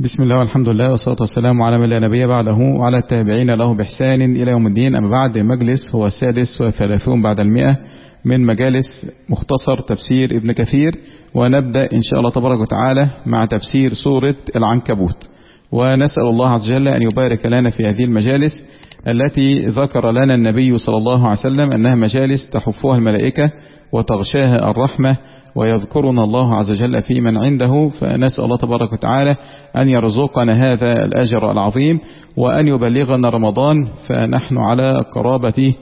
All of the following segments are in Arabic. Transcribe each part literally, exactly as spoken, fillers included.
بسم الله والحمد لله والصلاة والسلام على من لا نبي بعده وعلى التابعين له بإحسان إلى يوم الدين. أما بعد، مجلس هو السادس والثلاثون بعد المئة من مجالس مختصر تفسير ابن كثير، ونبدأ إن شاء الله تبارك وتعالى مع تفسير سورة العنكبوت، ونسأل الله عز وجل أن يبارك لنا في هذه المجالس التي ذكر لنا النبي صلى الله عليه وسلم أنها مجالس تحفها الملائكة وتغشاها الرحمة ويذكرنا الله عز وجل في من عنده. فنسأل الله تبارك وتعالى أن يرزقنا هذا الأجر العظيم وأن يبلغنا رمضان، فنحن على قرابة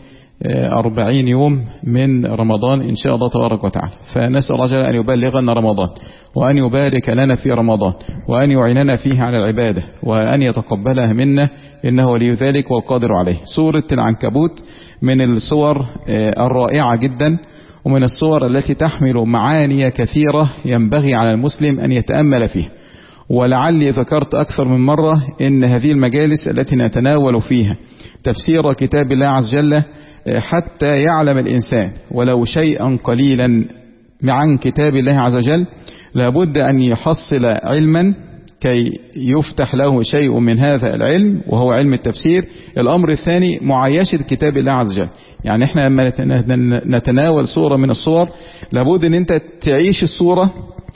أربعين يوم من رمضان إن شاء الله تبارك وتعالى. فنسأل الله جل أن يبلغنا رمضان وأن يبارك لنا في رمضان وأن يعيننا فيه على العبادة وأن يتقبلها منا، إنه ولي ذلك والقادر عليه. سورة العنكبوت من السور الرائعة جدا، ومن الصور التي تحمل معاني كثيرة ينبغي على المسلم أن يتأمل فيها. ولعلي ذكرت أكثر من مرة إن هذه المجالس التي نتناول فيها تفسير كتاب الله عز وجل حتى يعلم الإنسان ولو شيئا قليلا عن كتاب الله عز وجل، لابد أن يحصل علما كي يفتح له شيء من هذا العلم وهو علم التفسير. الأمر الثاني معايشة كتاب الله عز وجل، يعني احنا لما نتناول صورة من الصور لابد ان انت تعيش الصورة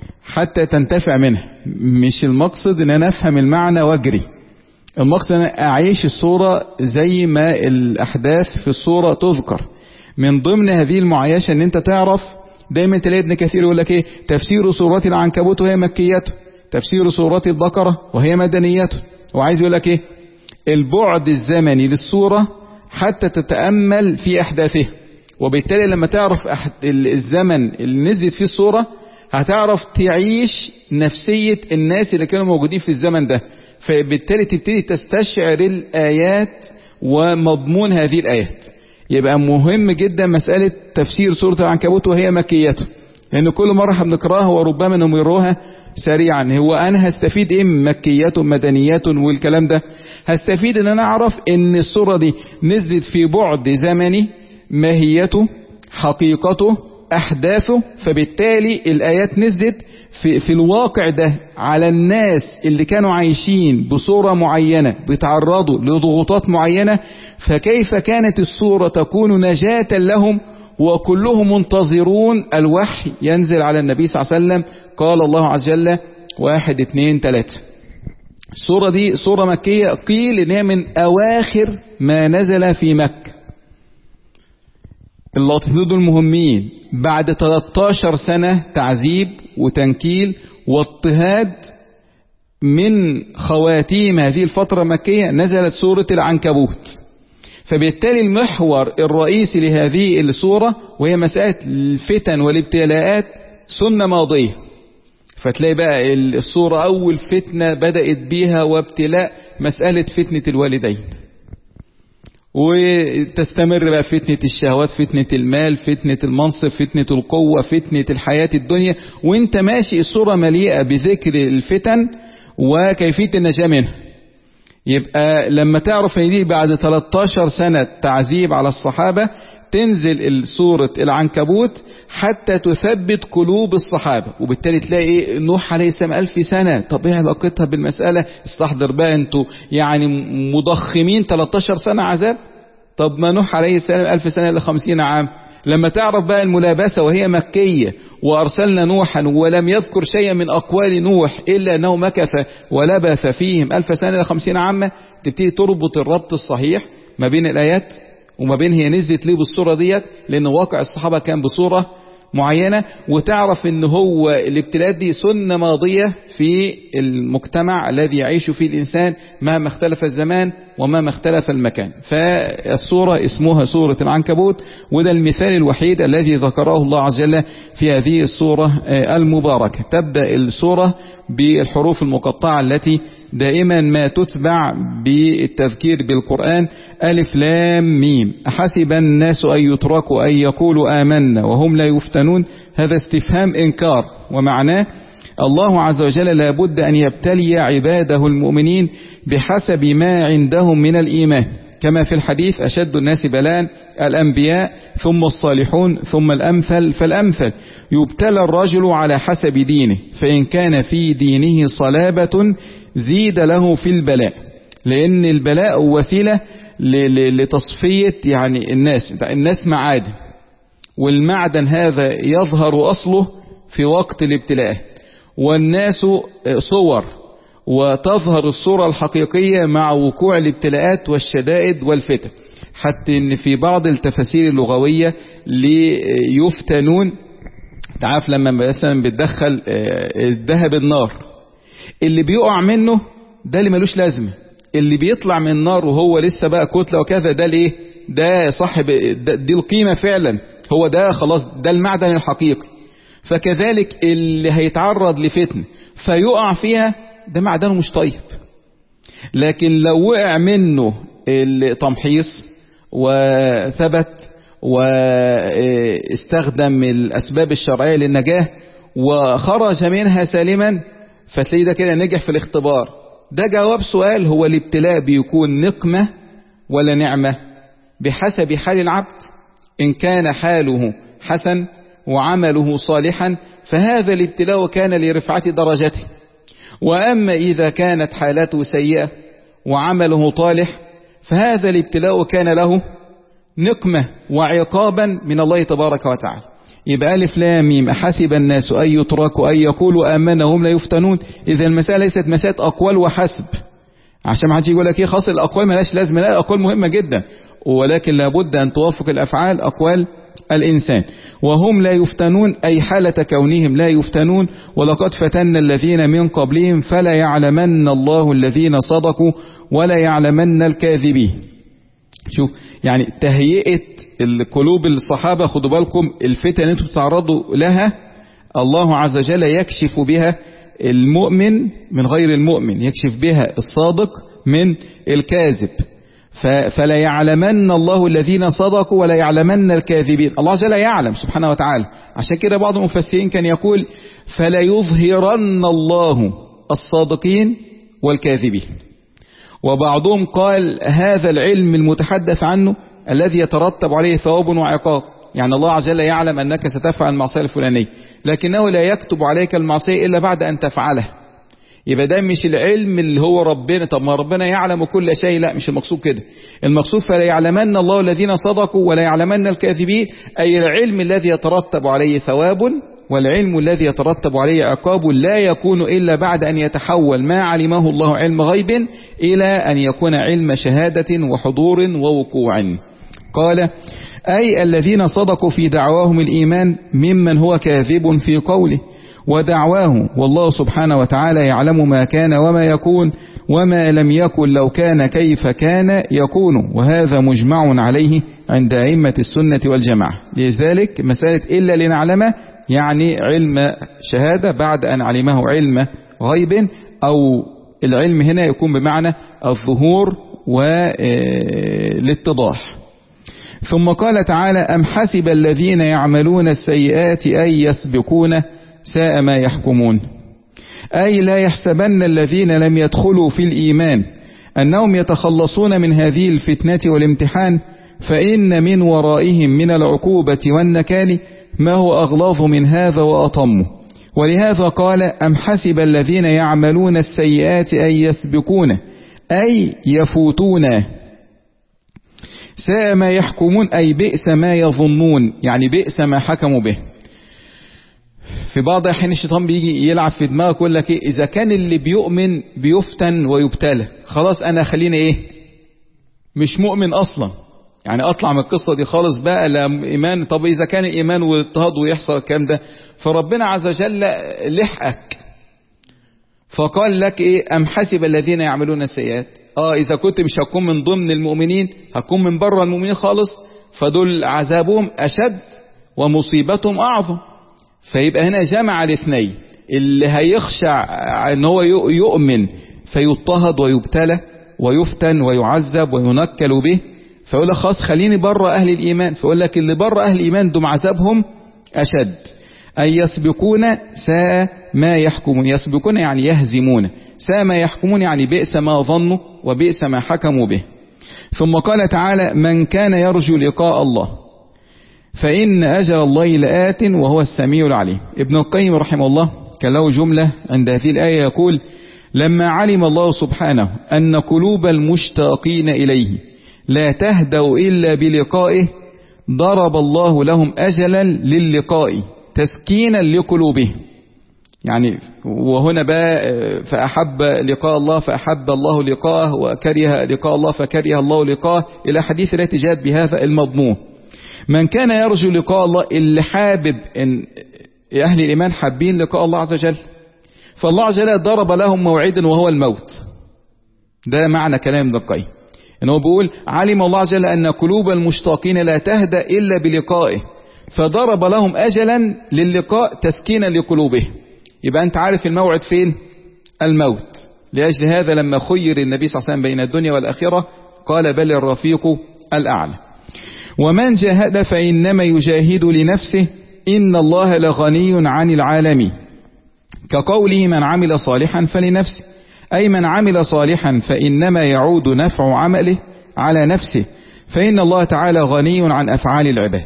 حتى تنتفع منها. مش المقصد ان انا افهم المعنى واجري، المقصد ان انا اعيش الصورة زي ما الاحداث في الصورة تذكر. من ضمن هذه المعايشة ان انت تعرف، دايما تلاقي ابن كثير يقول لك ايه، تفسير سورة العنكبوت وهي مكيته، تفسير سورة البقرة وهي مدنيته. وعايز يقول لك ايه، البعد الزمني للصورة حتى تتأمل في أحداثها، وبالتالي لما تعرف الزمن اللي نزلت فيه الصورة هتعرف تعيش نفسية الناس اللي كانوا موجودين في الزمن ده، فبالتالي تبتدي تستشعر الآيات ومضمون هذه الآيات. يبقى مهم جدا مسألة تفسير سورة العنكبوت وهي مكيته، لأن كل مرة بنقراها وربما نمرها سريعا. هو أنا هستفيد إيه من مكيات مدنيات والكلام ده؟ هستفيد ان انا اعرف ان السورة دي نزلت في بعد زمني، ماهيته، حقيقته، احداثه، فبالتالي الايات نزلت في, في الواقع ده على الناس اللي كانوا عايشين بصورة معينة بيتعرضوا لضغوطات معينة، فكيف كانت السورة تكون نجاة لهم وكلهم منتظرون الوحي ينزل على النبي صلى الله عليه وسلم. قال الله عز وجل واحد اثنين ثلاثة. السورة دي سورة مكية، قيل إنها من أواخر ما نزل في مكة. اللقطتين دول مهمين. بعد ثلاثة عشر سنة تعذيب وتنكيل واضطهاد من خواتيم هذه الفترة المكية نزلت سورة العنكبوت. فبالتالي المحور الرئيسي لهذه السورة وهي مسألة الفتن والابتلاءات سنة ماضية. فتلاقي بقى الصورة أول فتنة بدأت بيها وابتلاء مسألة فتنة الوالدين، وتستمر بقى فتنة الشهوات، فتنة المال، فتنة المنصب، فتنة القوة، فتنة الحياة الدنيا، وانت ماشي الصورة مليئة بذكر الفتن وكيفية النجاة منها. يبقى لما تعرف ان دي بعد ثلاثة عشر سنة تعذيب على الصحابة تنزل سورة العنكبوت حتى تثبت قلوب الصحابة، وبالتالي تلاقي نوح عليه السلام ألف سنة. طب ايه علاقتها بالمسألة؟ استحضر بقى انتوا يعني مضخمين ثلاثة عشر سنة عذاب، طب ما نوح عليه السلام ألف سنة إلى خمسين عام. لما تعرف بقى الملابسة وهي مكية، وأرسلنا نوحا ولم يذكر شيئا من أقوال نوح إلا أنه مكث ولبث فيهم ألف سنة إلى خمسين عامة، تبتدي تربط الربط الصحيح ما بين الآيات وما بين هي نزلت ليه بالصورة ديت، لأن واقع الصحابة كان بصورة معينة، وتعرف ان هو الابتلاءات دي سنة ماضية في المجتمع الذي يعيش فيه الإنسان مهما اختلف الزمان ومهما اختلف المكان. فالصورة اسمها سورة العنكبوت، وده المثال الوحيد الذي ذكره الله عز وجل في هذه السورة المباركة. تبدأ السورة بالحروف المقطعة التي دائما ما تتبع بالتذكير بالقرآن، ألف لام ميم. أحسب الناس أن يتركوا أن يقولوا آمنا وهم لا يفتنون. هذا استفهام إنكار، ومعناه الله عز وجل لابد أن يبتلي عباده المؤمنين بحسب ما عندهم من الإيمان، كما في الحديث أشد الناس بلاء الأنبياء ثم الصالحون ثم الأمثل فالأمثل. يبتلى الرجل على حسب دينه، فإن كان في دينه صلابة زيد له في البلاء، لأن البلاء وسيلة لتصفية يعني الناس. الناس معادن، والمعدن هذا يظهر أصله في وقت الابتلاء، والناس صور، وتظهر الصورة الحقيقية مع وقوع الابتلاءات والشدائد والفتن. حتى ان في بعض التفاسير اللغوية ليفتنون، تعرف لما مثلا بتدخل الذهب النار، اللي بيقع منه ده اللي ملوش لازمة، اللي بيطلع من النار وهو لسه بقى كتلة وكذا ده ليه، ده صاحب دي القيمة فعلا، هو ده خلاص ده المعدن الحقيقي. فكذلك اللي هيتعرض لفتن فيقع فيها ده معدنه مش طيب. لكن لو وقع منه التمحيص وثبت واستخدم الأسباب الشرعية للنجاة وخرج منها سالما، فتلاقي ده كده نجح في الاختبار. ده جواب سؤال، هو الابتلاء بيكون نقمة ولا نعمة؟ بحسب حال العبد. إن كان حاله حسن وعمله صالحا فهذا الابتلاء كان لرفعة درجته، وأما إذا كانت حالته سيئة وعمله طالح فهذا الابتلاء كان له نقمة وعقابا من الله تبارك وتعالى. يبقى ألف لام ميم أحسب الناس أن يتركوا أن يقولوا آمنا وهم لا يفتنون. إذا المسألة ليست مسألة أقوال وحسب، عشان ما حدش يقول لك إيه خاص الأقوال ملاش لازمة، لا الأقوال مهمة جدا، ولكن لابد أن توافق الأفعال أقوال الإنسان. وهم لا يفتنون أي حالة كونهم لا يفتنون. ولقد فتن الذين من قبلهم فلا يعلمن الله الذين صدقوا ولا يعلمن الكاذبين. شوف يعني تهيئة القلوب الصحابة، خدوا بالكم الفتن انتم تتعرضوا لها الله عز وجل يكشف بها المؤمن من غير المؤمن، يكشف بها الصادق من الكاذب. فلا يعلمن الله الذين صدقوا ولا يعلمن الكاذبين. الله عز وجل يعلم سبحانه وتعالى. عشان كده بعض المفسرين كان يقول فلا يظهرن الله الصادقين والكاذبين. وبعضهم قال هذا العلم المتحدث عنه الذي يترتب عليه ثواب وعقاب، يعني الله عز وجل يعلم أنك ستفعل المعصية الفلانية لكنه لا يكتب عليك المعصية إلا بعد أن تفعلها. يبقى ده مش العلم اللي هو ربنا، طب ما ربنا يعلم كل شيء، لا مش المقصود كده. المقصود فلا يعلمن الله الذين صدقوا ولا يعلمن الكاذبين، أي العلم الذي يترتب عليه ثواب والعلم الذي يترتب عليه عقاب لا يكون إلا بعد أن يتحول ما علمه الله علم غيب إلى أن يكون علم شهادة وحضور ووقوع. قال أي الذين صدقوا في دعواهم الإيمان ممن هو كاذب في قوله ودعواه، والله سبحانه وتعالى يعلم ما كان وما يكون وما لم يكن لو كان كيف كان يكون، وهذا مجمع عليه عند أئمة السنة والجماعة. لذلك مسألة إلا لنعلم يعني علم شهادة بعد أن علمه علم غيب، أو العلم هنا يكون بمعنى الظهور والاتضاح. ثم قال تعالى أم حسب الذين يعملون السيئات أن يسبقون ساء ما يحكمون، أي لا يحسبن الذين لم يدخلوا في الإيمان أنهم يتخلصون من هذه الفتنة والامتحان، فإن من ورائهم من العقوبة والنكال ما هو أغلاظ من هذا وأطم. ولهذا قال أم حسب الذين يعملون السيئات أن يسبقون أي يفوتون ساء ما يحكمون، أي بئس ما يظنون، يعني بئس ما حكموا به. في بعض الأحيان الشيطان بيجي يلعب في دماغك يقول لك إيه إذا كان اللي بيؤمن بيفتن ويبتلى خلاص أنا خليني إيه مش مؤمن أصلا، يعني أطلع من القصة دي خالص بقى لا إيمان. طب إذا كان الإيمان والاضطهاد ويحصل الكلام ده فربنا عز وجل لحقك، فقال لك إيه أم حسب الذين يعملون السيئات. آه إذا كنت مش هكون من ضمن المؤمنين هكون من بره المؤمنين خالص، فدول عذابهم أشد ومصيبتهم أعظم. فيبقى هنا جمع الاثنين، اللي هيخشع ان هو يؤمن فيضطهد ويبتلى ويفتن ويعذب وينكل به، فيقول لك خلاص خليني بره اهل الايمان، فيقول لك اللي بره اهل الايمان دم عذابهم اشد. اي يسبقون ساء ما يحكمون، يسبقون يعني يهزمون، ساء ما يحكمون يعني بئس ما ظنوا وبئس ما حكموا به. ثم قال تعالى من كان يرجو لقاء الله فإن أجل الله لآت وهو السميع العليم. ابن القيم رحمه الله كان له جملة عند هذه الآية يقول لما علم الله سبحانه أن قلوب المشتاقين إليه لا تهدأ إلا بلقائه ضرب الله لهم أجلا للقاء تسكينا لقلوبهم. يعني وهنا بقى فأحب لقاء الله فأحب الله لقاءه وكره لقاء الله فكره الله لقاءه إلى حديث لا تجاد بهذا المضمون. من كان يرجو لقاء الله اللي حابب إن أهل الإيمان حابين لقاء الله عز وجل، فالله عز وجل ضرب لهم موعدا وهو الموت. ده معنى كلام ابن القيم، إنه بيقول علم الله عز وجل أن قلوب المشتاقين لا تهدأ إلا بلقائه فضرب لهم أجلا للقاء تسكينا لقلوبهم. يبقى أنت عارف الموعد فين؟ الموت. لأجل هذا لما خير النبي صلى الله عليه وسلم بين الدنيا والآخرة قال بل الرفيق الأعلى. ومن جاهد فإنما يجاهد لنفسه إن الله لغني عن العالمين، كقوله من عمل صالحا فلنفسه، أي من عمل صالحا فإنما يعود نفع عمله على نفسه، فإن الله تعالى غني عن أفعال العباد.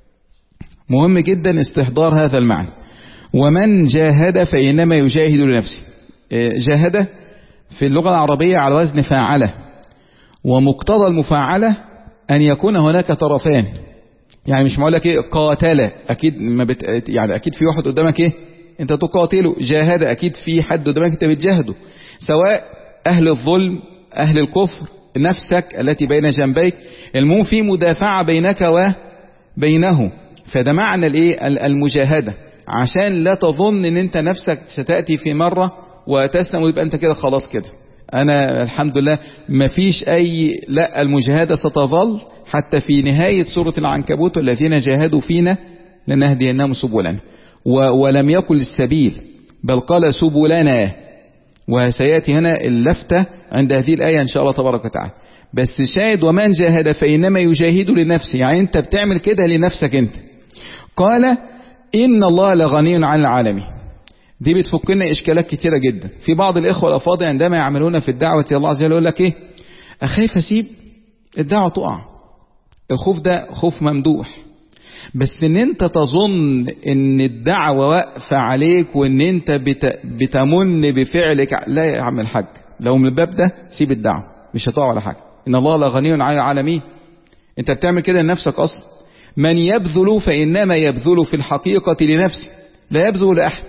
مهم جدا استحضار هذا المعنى. ومن جاهد فإنما يجاهد لنفسه. جاهد في اللغة العربية على وزن فاعلة، ومقتضى المفاعلة أن يكون هناك طرفان. يعني مش معقول لك ايه قاتل، اكيد ما بت... يعني اكيد في واحد قدامك ايه انت تقاتله. جاهد اكيد في حد قدامك انت بتجاهده، سواء اهل الظلم اهل الكفر نفسك التي بين جنبيك، المهم في مدافعة بينك وبينه. فده معنى الايه المجاهدة، عشان لا تظن ان انت نفسك ستأتي في مرة وتسلم ويبقى انت كده خلاص كده انا الحمد لله مفيش اي، لا، المجاهدة ستظل حتى في نهاية سورة العنكبوت والذين جاهدوا فينا لنهدينهم سبلنا، ولم يقل السبيل بل قال سبلنا. وسيأتي هنا اللفتة عند هذه الآية إن شاء الله تبارك وتعالى. بس شاهد ومن جاهد فإنما يجاهد لنفسه، يعني أنت بتعمل كده لنفسك أنت. قال إن الله لغني عن العالمين. دي بتفكنا إشكالات كتيرة جدا. في بعض الإخوة الأفاضل عندما يعملون في الدعوة الله عز وجل يقول لك إيه، أخاف أسيب الدعوة تقع. الخوف ده خوف ممدوح، بس ان انت تظن ان الدعوة واقفة عليك وان انت بت... بتمن بفعلك، لا يا عم الحاج، لو من الباب ده سيب الدعوة مش هتقع ولا حاجة. ان الله لغني عن العالمين. انت بتعمل كده لنفسك اصلا. من يبذل فانما يبذل في الحقيقة لنفسه، لا يبذل لاحد.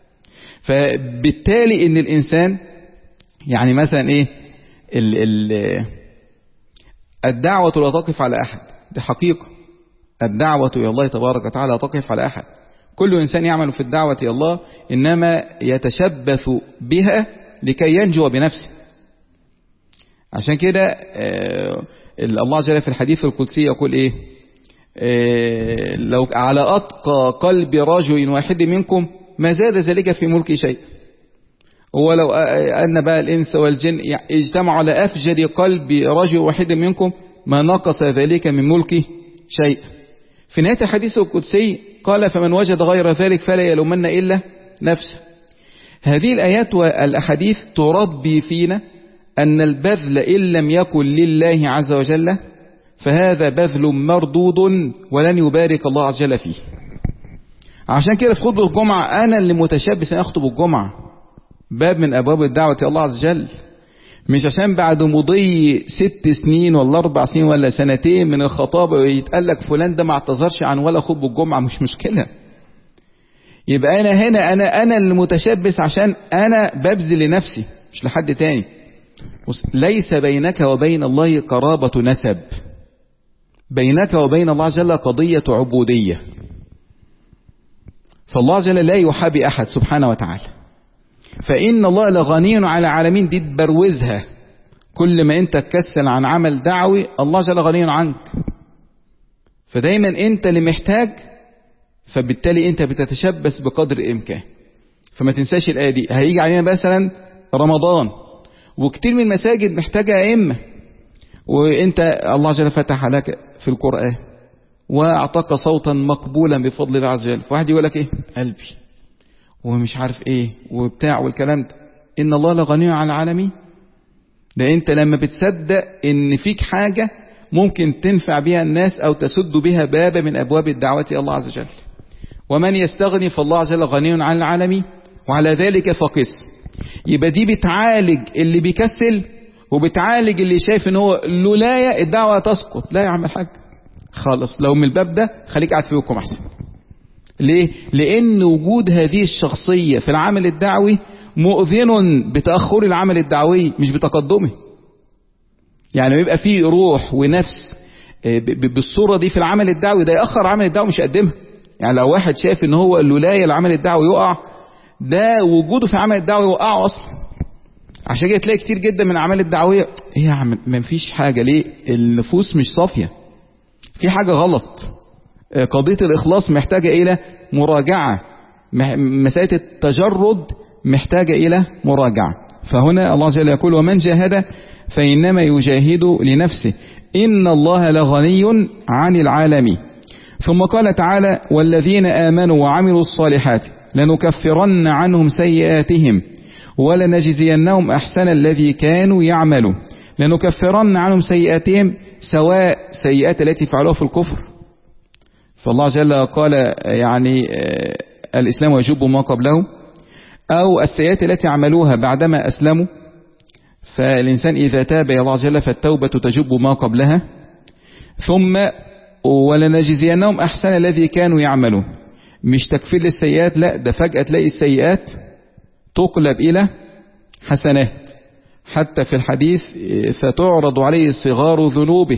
فبالتالي ان الانسان يعني مثلا ايه ال... ال... الدعوة لا تقف على احد، دي حقيقة. الدعوة إلى الله تبارك وتعالى لا تقف على أحد. كل إنسان يعمل في الدعوة إلى الله إنما يتشبث بها لكي ينجو بنفسه. عشان كده الله عز وجل في الحديث القدسي يقول إيه، لو على أتقى قلب رجل واحد منكم ما زاد ذلك في ملك شيء، ولو أن بقى الإنس والجن اجتمعوا على أفجر قلب رجل واحد منكم ما نقص ذلك من ملكه شيء. في نهاية الحديث القدسي قال فمن وجد غير ذلك فلا يلومن إلا نفسه. هذه الآيات والأحاديث تربي فينا أن البذل إن لم يكن لله عز وجل فهذا بذل مردود ولن يبارك الله عز وجل فيه. عشان كده في خطبة الجمعة أنا اللي متشبث أن أخطب الجمعة، باب من أبواب الدعوة الله عز وجل، مش عشان بعد مضي ست سنين ولا أربع سنين ولا سنتين من الخطابة ويتقال لك فلان ده ما اعتذرش عن ولا خطبة الجمعة، مش مشكلة. يبقى أنا هنا أنا أنا اللي متشبث عشان أنا ببذل لنفسي مش لحد تاني. ليس بينك وبين الله قرابة نسب، بينك وبين الله عز وجل قضية عبودية. فالله عز وجل لا يحابي أحد سبحانه وتعالى. فإن الله لغني على العالمين دي تبروزها. كل ما انت تكسل عن عمل دعوي الله جل غني عنك، فدايما انت اللي محتاج، فبالتالي انت بتتشبث بقدر الامكان. فما تنساش الآية دي. هيجي علينا مثلا رمضان وكتير من المساجد محتاجة أئمة، وانت الله جل فتح لك في القرآن واعطاك صوتا مقبولا بفضل الله عز وجل، فواحد يقول لك ايه قلبي ومش عارف ايه وبتاع والكلام ده. ان الله لغني عن العالمين. ده انت لما بتصدق ان فيك حاجة ممكن تنفع بها الناس او تسد بها باب من ابواب الدعوة الله عز وجل. ومن يستغني فالله عز وجل غني عن العالمين، وعلى ذلك فقس. يبقى دي بتعالج اللي بيكسل وبتعالج اللي شايف ان هو لولاية الدعوة تسقط. لا يا عم الحاج خالص، لو من الباب ده خليك قاعد في بيتكم احسن. ليه؟ لان وجود هذه الشخصية في العمل الدعوي مؤذن بتأخر العمل الدعوي مش بتقدمه. يعني يبقى فيه روح ونفس بالصورة دي في العمل الدعوي، ده يأخر العمل الدعوي مش يقدمها. يعني لو واحد شايف ان هو لولاية العمل الدعوي يقع، ده وجوده في العمل الدعوي يوقعه اصلا. عشان كده تلاقي كتير جدا من الاعمال الدعويه ايه يا عم ما فيش حاجه. ليه؟ النفوس مش صافيه، في حاجه غلط. قضيه الاخلاص محتاجه الى مراجعه، مساله التجرد محتاجه الى مراجعه. فهنا الله جل يقول ومن جاهد فانما يجاهد لنفسه ان الله لغني عن العالمين. ثم قال تعالى والذين آمنوا وعملوا الصالحات لنكفرن عنهم سيئاتهم ولنجزينهم أحسن الذي كانوا يعملوا. لنكفرن عنهم سيئاتهم سواء سيئات التي فعلوها في الكفر، فالله جل قال يعني الإسلام يجب ما قبله، أو السيئات التي عملوها بعدما أسلموا، فالإنسان إذا تاب إلى الله جل فالتوبة تجب ما قبلها. ثم ولنجزينهم أحسن الذي كانوا يعملون، مش تكفير للسيئات، لا ده فجأة تلاقي السيئات تقلب إلى حسنات. حتى في الحديث فتعرض عليه صغار ذنوبه،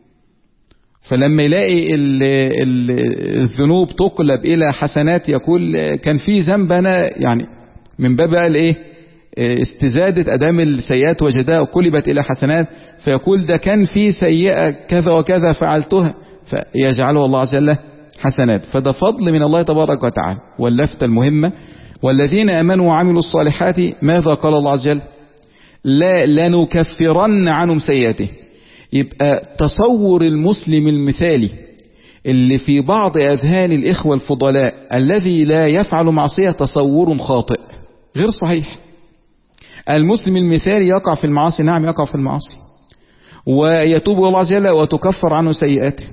فلما يلاقي ال ال الذنوب تقلب إلى حسنات يقول كان في ذنب أنا يعني من باب الايه استزادة أدام السيئات وجداء وقلبت إلى حسنات، فيقول ده كان في سيئة كذا وكذا فعلتها فيجعله الله عز وجل حسنات. فده فضل من الله تبارك وتعالى. واللفتة المهمة والذين آمنوا وعملوا الصالحات ماذا قال الله عز وجل؟ لا لنكفرن عنهم سيئاته. يبقى تصور المسلم المثالي اللي في بعض أذهان الإخوة الفضلاء الذي لا يفعل معصية تصور خاطئ غير صحيح. المسلم المثالي يقع في المعاصي، نعم يقع في المعاصي ويتوب الله عز وجل وتكفر عنه سيئاته.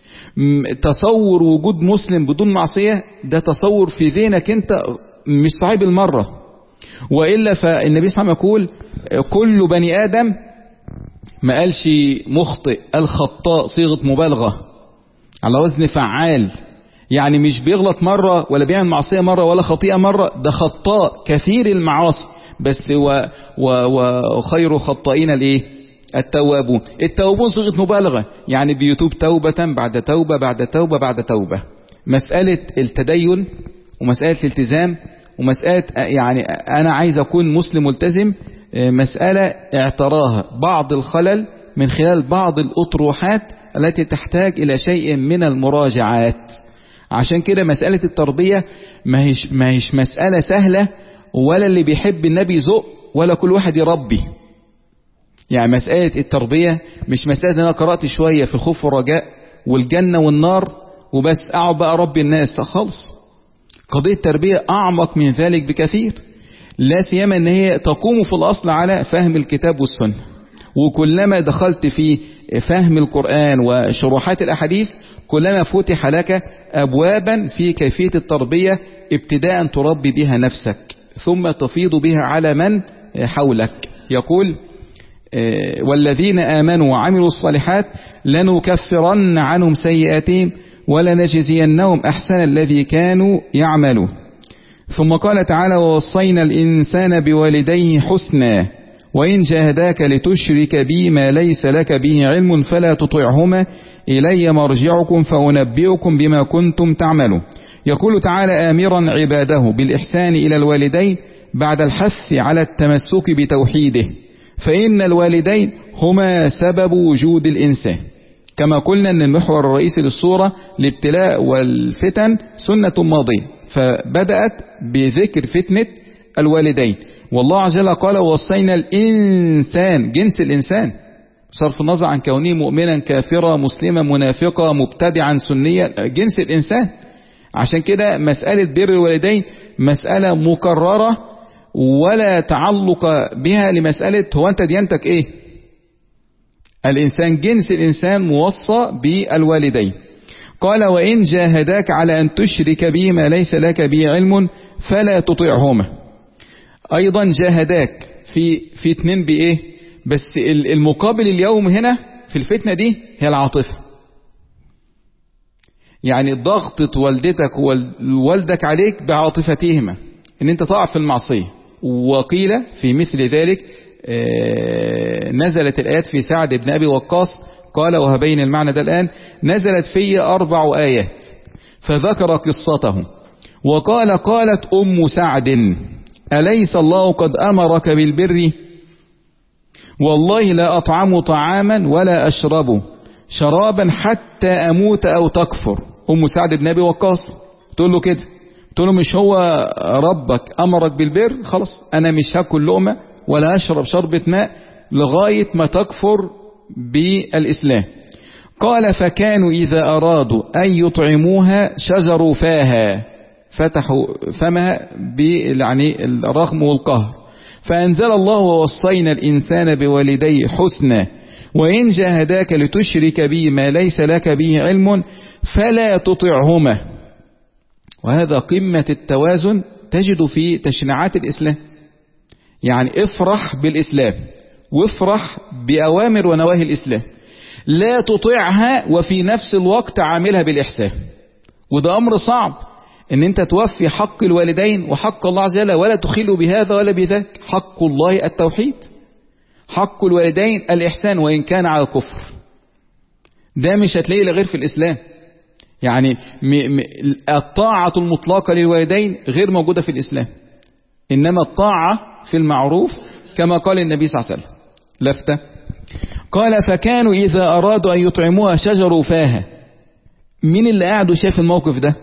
تصور وجود مسلم بدون معصية ده تصور في ذهنك انت مش صحيح بالمرة. وإلا فالنبي صلى الله عليه وسلم يقول كل بني آدم، ما قالش مخطئ، الخطاء صيغة مبالغة على وزن فعال، يعني مش بيغلط مرة ولا بيعمل معصية مرة ولا خطيئة مرة، ده خطاء كثير المعاصي. بس و و وخير خطائين الايه؟ التوابون. التوابون صيغة مبالغة، يعني بيتوب توبة بعد توبة بعد توبة بعد توبة. مسألة التدين ومسألة الالتزام ومسألة يعني أنا عايز أكون مسلم ملتزم، مسألة اعتراها بعض الخلل من خلال بعض الأطروحات التي تحتاج إلى شيء من المراجعات. عشان كده مسألة التربية ما هيش, ما هيش مسألة سهلة، ولا اللي بيحب النبي ذوق ولا كل واحد يربي. يعني مسألة التربية مش مسألة أنا قرأت شوية في الخوف والرجاء والجنة والنار وبس أقعد بقى ربي الناس خالص. قضية التربية أعمق من ذلك بكثير، لا سيما أن هي تقوم في الأصل على فهم الكتاب والسنة. وكلما دخلت في فهم القرآن وشروحات الأحاديث كلما فتح لك أبوابا في كيفية التربية ابتداء تربي بها نفسك ثم تفيض بها على من حولك. يقول والذين آمنوا وعملوا الصالحات لنكفرن عنهم سيئاتهم ولنجزينهم أحسن الذي كانوا يعملون. ثم قال تعالى ووصينا الإنسان بوالديه حسنا وإن جاهداك لتشرك بي ما ليس لك به علم فلا تطعهما إلي مرجعكم فأنبئكم بما كنتم تعملون. يقول تعالى آمرا عباده بالإحسان إلى الوالدين بعد الحث على التمسك بتوحيده، فإن الوالدين هما سبب وجود الإنسان. كما قلنا أن المحور الرئيسي للصورة الابتلاء والفتن سنة ماضية، فبدأت بذكر فتنة الوالدين. والله عز وجل قال ووصينا الإنسان، جنس الإنسان صرف النظر عن كونه مؤمنا كافرا مسلما منافقا مبتدعا سنيا، جنس الإنسان. عشان كده مسألة بر الوالدين مسألة مكررة ولا تعلق بها لمسألة هو أنت ديانتك إيه. الإنسان جنس الإنسان موصى بالوالدين. قال وإن جاهداك على أن تشرك به ما ليس لك به علم فلا تطعهما. ايضا جاهداك في في اتنين بايه، بس المقابل اليوم هنا في الفتنة دي هي العاطفة. يعني ضغطة والدتك ووالدك عليك بعاطفتهما ان انت تقع في المعصية. وقيل في مثل ذلك نزلت الآيات في سعد بن أبي وقاص، قال وهبين المعنى ده الآن، نزلت في أربع آيات فذكر قصته وقال قالت أم سعد أليس الله قد أمرك بالبر والله لا أطعم طعاما ولا أشرب شرابا حتى أموت أو تكفر. أم سعد بن أبي وقاص تقول له كده، تقول له مش هو ربك أمرك بالبر، خلاص أنا مش هاكل لقمة ولا أشرب شربة ماء لغاية ما تكفر بالإسلام. قال فكانوا إذا أرادوا أن يطعموها شجروا فاها، فتحوا فمها يعني الرغم والقهر. فأنزل الله ووصينا الإنسان بوالديه حسنا وإن جاهداك لتشرك بي ما ليس لك به علم فلا تطعهما. وهذا قمة التوازن تجد في تشريعات الإسلام. يعني افرح بالإسلام وافرح بأوامر ونواهي الإسلام، لا تطيعها وفي نفس الوقت عاملها بالإحسان. وده أمر صعب ان انت توفي حق الوالدين وحق الله عز وجل ولا تخل بهذا ولا بذاك. حق الله التوحيد، حق الوالدين الإحسان وإن كان على الكفر. ده مش هتلاقيه غير في الإسلام. يعني الطاعة المطلقة للوالدين غير موجودة في الإسلام، إنما الطاعة في المعروف كما قال النبي صلى الله عليه وسلم. لفتة قال فكانوا إذا أرادوا أن يطعموها شجروا فاها. مين اللي قاعد وشاف الموقف ده؟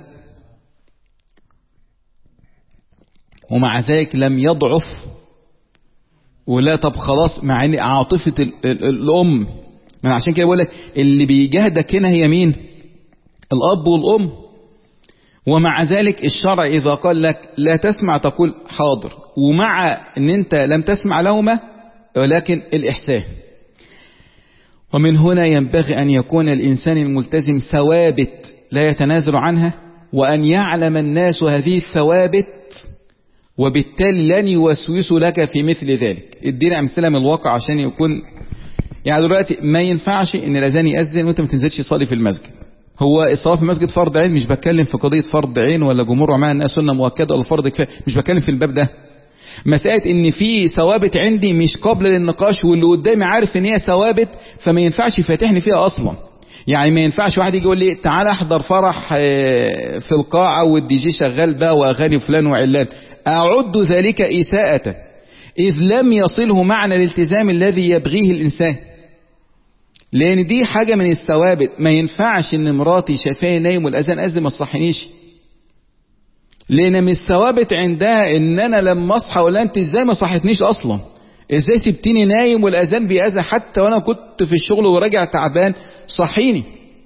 ومع ذلك لم يضعف ولا طب خلاص، مع ان عاطفة الأم. من عشان كده بقول لك اللي بيجاهدك هنا هي مين؟ الأب والأم. ومع ذلك الشرع إذا قال لك لا تسمع تقول حاضر، ومع ان انت لم تسمع لهما ولكن الإحسان. ومن هنا ينبغي أن يكون الإنسان الملتزم ثوابت لا يتنازل عنها، وأن يعلم الناس هذه الثوابت وبالتالي لن يوسوسوا لك في مثل ذلك. ادينا أمثلة من الواقع عشان يكون يعني دلوقتي ما ينفعش ان الأذان يأذن وانت ما تنزلش تصلي في المسجد. هو الصلاة في المسجد فرض عين، مش بتكلم في قضية فرض عين ولا جمهور علماء انها سنة مؤكدة ولا فرض كفاية، مش بتكلم في الباب ده. مسألة ان في ثوابت عندي مش قابلة للنقاش واللي قدامي عارف ان هي ثوابت فما ينفعش يفاتحني فيها اصلا. يعني ما ينفعش واحد يجي يقول لي تعال احضر فرح في القاعة والدي جي شغال بقى واغاني فلان وعلان، اعد ذلك اساءة اذ لم يصله معنى الالتزام الذي يبغيه الانسان. لان دي حاجة من الثوابت. ما ينفعش ان مراتي شايفاني نايم والاذان اذن ما تصحينيش، لان من الثوابت عندها ان انا لما اصحى ولا انت ازاي ما صحتنيش اصلا، ازاي سبتني نايم والاذان بيأذن حتى وانا كنت في الشغل وراجع تعبان صحيني.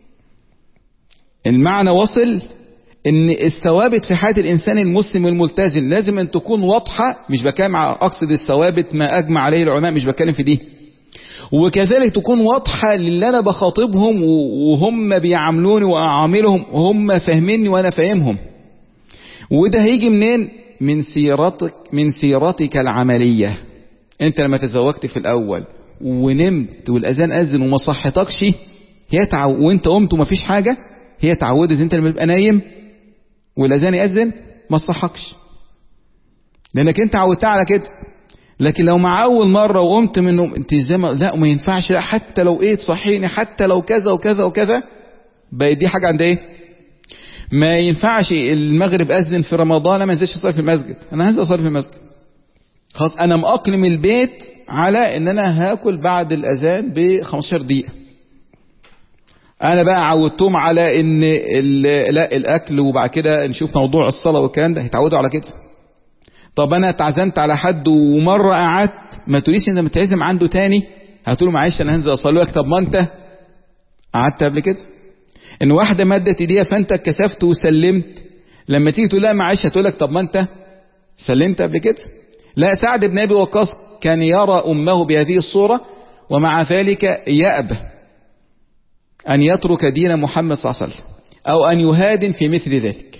المعنى وصل ان الثوابت في حياة الانسان المسلم الملتزم لازم ان تكون واضحة. مش بكلم اقصد الثوابت ما اجمع عليه العلماء، مش بتكلم في دي. وكذلك تكون واضحة للي انا بخاطبهم وهم بيعاملوني واعاملهم وهم فاهميني وانا فاهمهم. وده هيجي منين؟ من سيرتك من سيرتك العملية. انت لما تزوجت في الاول ونمت والاذان اذن وما صحتكش، هي تعو... وانت قمت وما فيش حاجة، هي تعودت انت لما تبقى نايم والاذان يأذن ما تصحكش لانك انت عودتها على كده. لكن لو مع اول مرة وقمت منه انت ازاي ما... لا ما ينفعش، لا حتى لو ايه تصحيني، حتى لو كذا وكذا وكذا، بقى دي حاجة عند ايه؟ ما ينفعش المغرب أذن في رمضان ما انزلش اصلي في المسجد، انا هنزل اصلي في المسجد خلاص. انا مأقلم البيت على ان انا هاكل بعد الاذان ب خمستاشر دقيقة. انا بقى عودتهم على ان لا الاكل وبعد كده نشوف موضوع الصلاة والكلام ده، هيتعودوا على كده. طب انا اتعزمت على حد ومرة قعدت، ما تقوليش ان متعزم عنده تاني هتقول معلش انا هنزل اصلي لك. طب ما انت قعدت قبل كده. ان واحدة مدت ايديها فانت اتكسفت وسلمت، لما تيجي تقول لها معلش هتقول لك طب ما انت سلمت قبل كده. لا، سعد بن ابي وقاص كان يرى امه بهذه الصورة ومع ذلك يأبى ان يترك دين محمد صلى الله عليه وسلم او ان يهادن في مثل ذلك.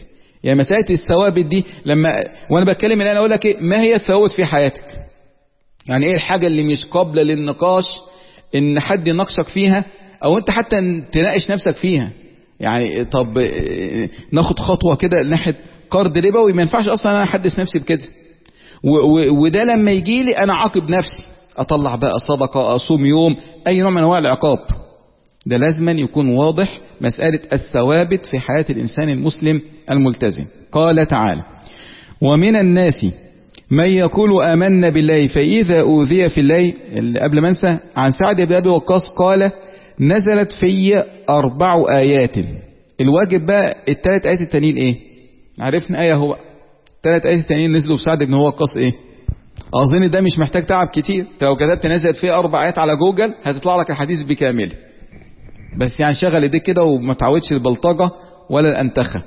يعني مسألة الثوابت دي لما وانا بتكلم الان اقول لك ايه ما هي الثوابت في حياتك؟ يعني ايه الحاجة اللي مش قابلة للنقاش ان حد يناقشك فيها او انت حتى تناقش نفسك فيها؟ يعني طب ناخد خطوة كده ناحية قرض ربوي، ما ينفعش اصلا انا احدث نفسي بكده، وده لما يجي لي انا عاقب نفسي، اطلع بقى صدقة، اصوم يوم، اي نوع من انواع العقاب. ده لازما يكون واضح مسألة الثوابت في حياة الانسان المسلم الملتزم. قال تعالى: ومن الناس من يقول آمنا بالله فإذا أوذي في الله. قبل ما انسى، عن سعد بن أبي وقاص قال: نزلت في أربع آيات. الواجب بقى الثلاث آيات التانيين ايه؟ عرفنا آية هو الثلاث آيات التانيين نزلوا في سعد بن وقاص ايه؟ أظن ده مش محتاج تعب كتير، لو كتبت نزلت فيه أربع آيات على جوجل هتطلع لك الحديث بكامله. بس يعني شغل ايديك كده وما تعودش البلطجة ولا الأنتخة.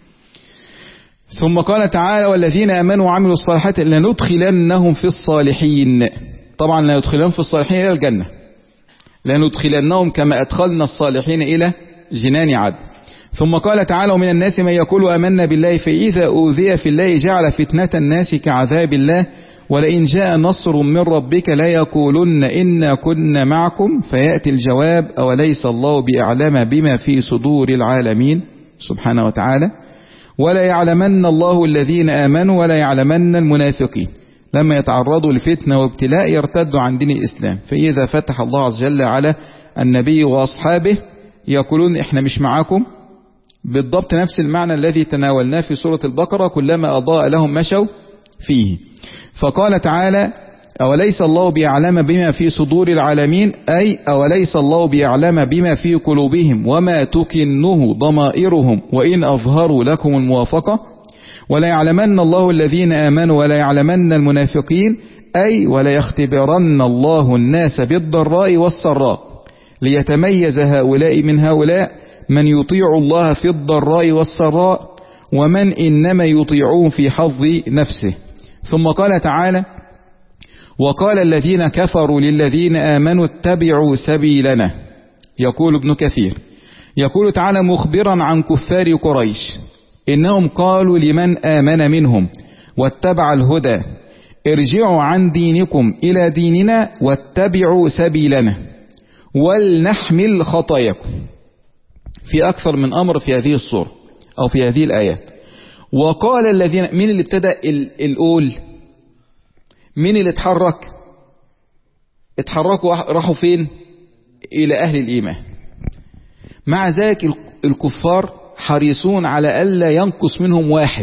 ثم قال تعالى: والذين آمنوا وعملوا الصالحات لندخلنهم في الصالحين. طبعا لا يدخلنهم في الصالحين إلى الجنة، لندخلنهم كما أدخلنا الصالحين إلى جنان عدن. ثم قال تعالى: ومن الناس من يقول آمنا بالله فإذا أوذي في الله جعل فتنة الناس كعذاب الله ولئن جاء نصر من ربك لا يقولن إنا كنا معكم فيأتي الجواب: أوليس الله بأعلم بما في صدور العالمين سبحانه وتعالى ولا يعلمن الله الذين آمنوا ولا يعلمن المنافقين. لما يتعرضوا لفتنة وابتلاء يرتدوا عن دين الإسلام، فإذا فتح الله عز وجل على النبي وأصحابه يقولون إحنا مش معاكم، بالضبط نفس المعنى الذي تناولناه في سورة البقرة: كلما أضاء لهم مشوا فيه. فقال تعالى: أوليس الله بيعلم بما في صدور العالمين، أي أوليس الله بيعلم بما في قلوبهم وما تكنه ضمائرهم وإن أظهروا لكم الموافقة ولا يعلمن الله الذين آمنوا ولا يعلمن المنافقين، أي ولا يختبرن الله الناس بالضراء والسراء ليتميز هؤلاء من هؤلاء من يطيع الله في الضراء والسراء ومن إنما يطيعوه في حظ نفسه. ثم قال تعالى: وقال الذين كفروا للذين آمنوا اتبعوا سبيلنا. يقول ابن كثير يقول تعالى مخبرا عن كفار قريش إنهم قالوا لمن آمن منهم واتبع الهدى: ارجعوا عن دينكم إلى ديننا واتبعوا سبيلنا ولنحمل خطاياكم. في أكثر من أمر في هذه الصورة أو في هذه الآيات. وقال الذين، مين اللي ابتدأ الأول؟ مين اللي اتحرك؟ اتحركوا راحوا فين؟ إلى أهل الإيمان. مع ذلك الكفار حريصون على ألا ينقص منهم واحد.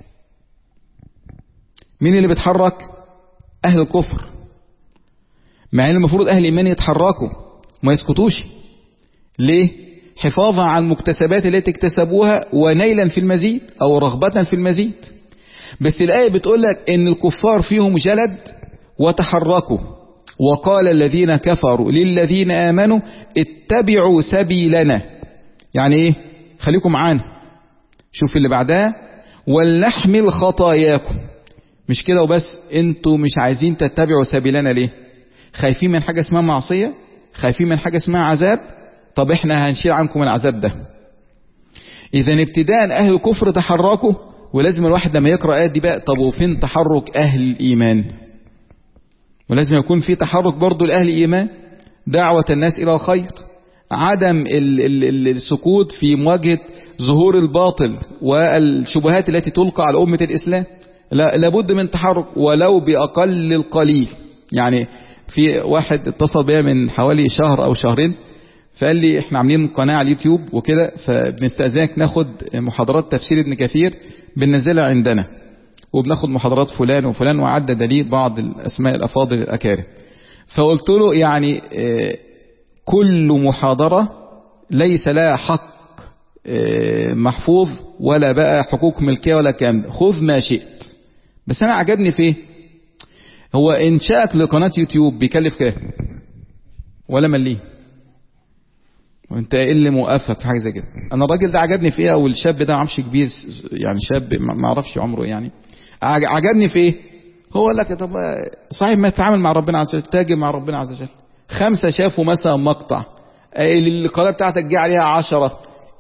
مين اللي بيتحرك؟ أهل الكفر، مع أن المفروض أهل الإيمان يتحركوا وما يسكتوش. ليه؟ حفاظا على المكتسبات التي اكتسبوها ونيلا في المزيد أو رغبة في المزيد. بس الآية بتقول لك إن الكفار فيهم جلد وتحركوا. وقال الذين كفروا للذين آمنوا اتبعوا سبيلنا، يعني إيه؟ خليكم معانا. شوف اللي بعدها: ولنحمل خطاياكم. مش كده وبس، انتوا مش عايزين تتبعوا سبيلنا ليه؟ خايفين من حاجة اسمها معصية؟ خايفين من حاجة اسمها عذاب؟ طب احنا هنشيل عنكم العذاب ده. اذا ابتداء اهل الكفر تحركوا، ولازم الواحد لما يقرأ آيات دي بقى، طب وفين تحرك اهل الايمان؟ ولازم يكون في تحرك برضو لأهل الإيمان، دعوة الناس إلى الخير، عدم ال ال ال السكوت في مواجهة ظهور الباطل والشبهات التي تلقى على أمة الإسلام. لا لابد من تحرك ولو بأقل القليل. يعني في واحد اتصل بيا من حوالي شهر أو شهرين فقال لي احنا عاملين قناة على اليوتيوب وكده، فبنستأذنك ناخد محاضرات تفسير ابن كثير بننزلها عندنا، وبناخد محاضرات فلان وفلان، وعدد دليل بعض الأسماء الأفاضل الأكارم. فقلت له يعني كل محاضرة ليس لها حق محفوظ ولا بقى حقوق ملكية ولا كام، خذ ما شئت. بس أنا عجبني في ايه؟ هو إنشاءك لقناة يوتيوب بيكلف كام؟ ولا مليه؟ وانت ايه اللي موقفك في حاجه زي كده؟ انا الراجل ده عجبني في ايه، او الشاب ده ما اعرفش كبير يعني شاب ما اعرفش عمره يعني، عجبني في ايه؟ هو قال لك طب صحيح ما تتعامل مع ربنا عز وجل، تاجر مع ربنا عز وجل. خمسه شافوا مثلا مقطع، القناه بتاعتك جه عليها عشرة،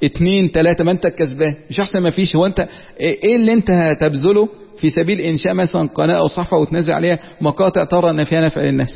اتنين تلاتة، ما انت الكسبان، مش احسن ما فيش. هو انت ايه اللي انت هتبذله في سبيل انشاء مثلا قناة او صفحة وتنزل عليها مقاطع ترى ان فيها نفع للناس؟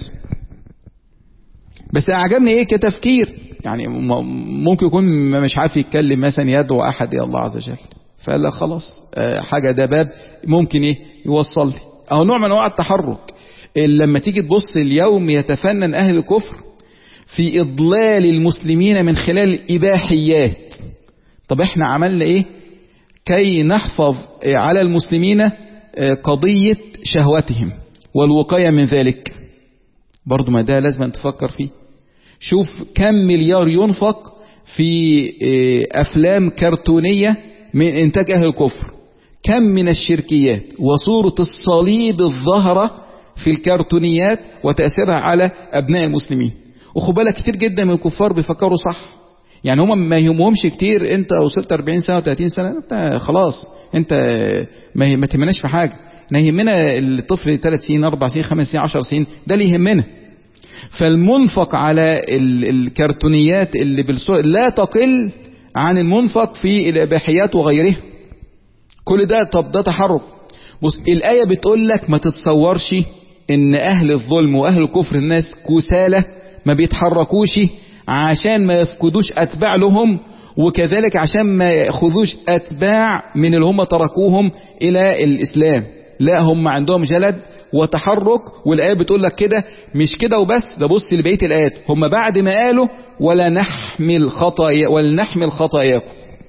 بس اعجبني ايه كتفكير، يعني ممكن يكون مش عارف يتكلم مثلا يدعو احد الى الله عز وجل، فقال لا خلاص حاجة ده باب ممكن ايه يوصل لي، او نوع من انواع التحرك. لما تيجي تبص اليوم يتفنن اهل الكفر في اضلال المسلمين من خلال الاباحيات. طب احنا عملنا ايه كي نحفظ على المسلمين قضية شهوتهم والوقاية من ذلك؟ برضو ما ده لازم تفكر فيه. شوف كم مليار ينفق في افلام كرتونية من انتاج اهل الكفر، كم من الشركيات وصورة الصليب الظاهرة في الكرتونيات وتأثيرها على ابناء المسلمين. وخد بالك كتير جدا من الكفار بيفكروا صح، يعني هم ما يهمهمش كتير انت وصلت أربعين سنة وثلاثين سنة انت خلاص انت ما ما تهمناش في حاجة، احنا يهمنا الطفل ثلاث سنين أربع سنين خمس سنين عشر سنين، ده اللي يهمنا. فالمنفق على الكرتونيات اللي بالصورة لا تقل عن المنفق في الاباحيات وغيرها. كل ده طب ده تحرك. بص الآية بتقول لك ما تتصورش ان اهل الظلم واهل الكفر الناس كسالى ما بيتحركوش عشان ما يفقدوش اتباع لهم، وكذلك عشان ما ياخذوش اتباع من اللي هم تركوهم الى الاسلام. لا هم عندهم جلد وتحرك، والآية بتقول لك كده. مش كده وبس، ده بص لبقية الآيات، هم بعد ما قالوا ولا نحمل خطايا ولا نحمل خطاياكم،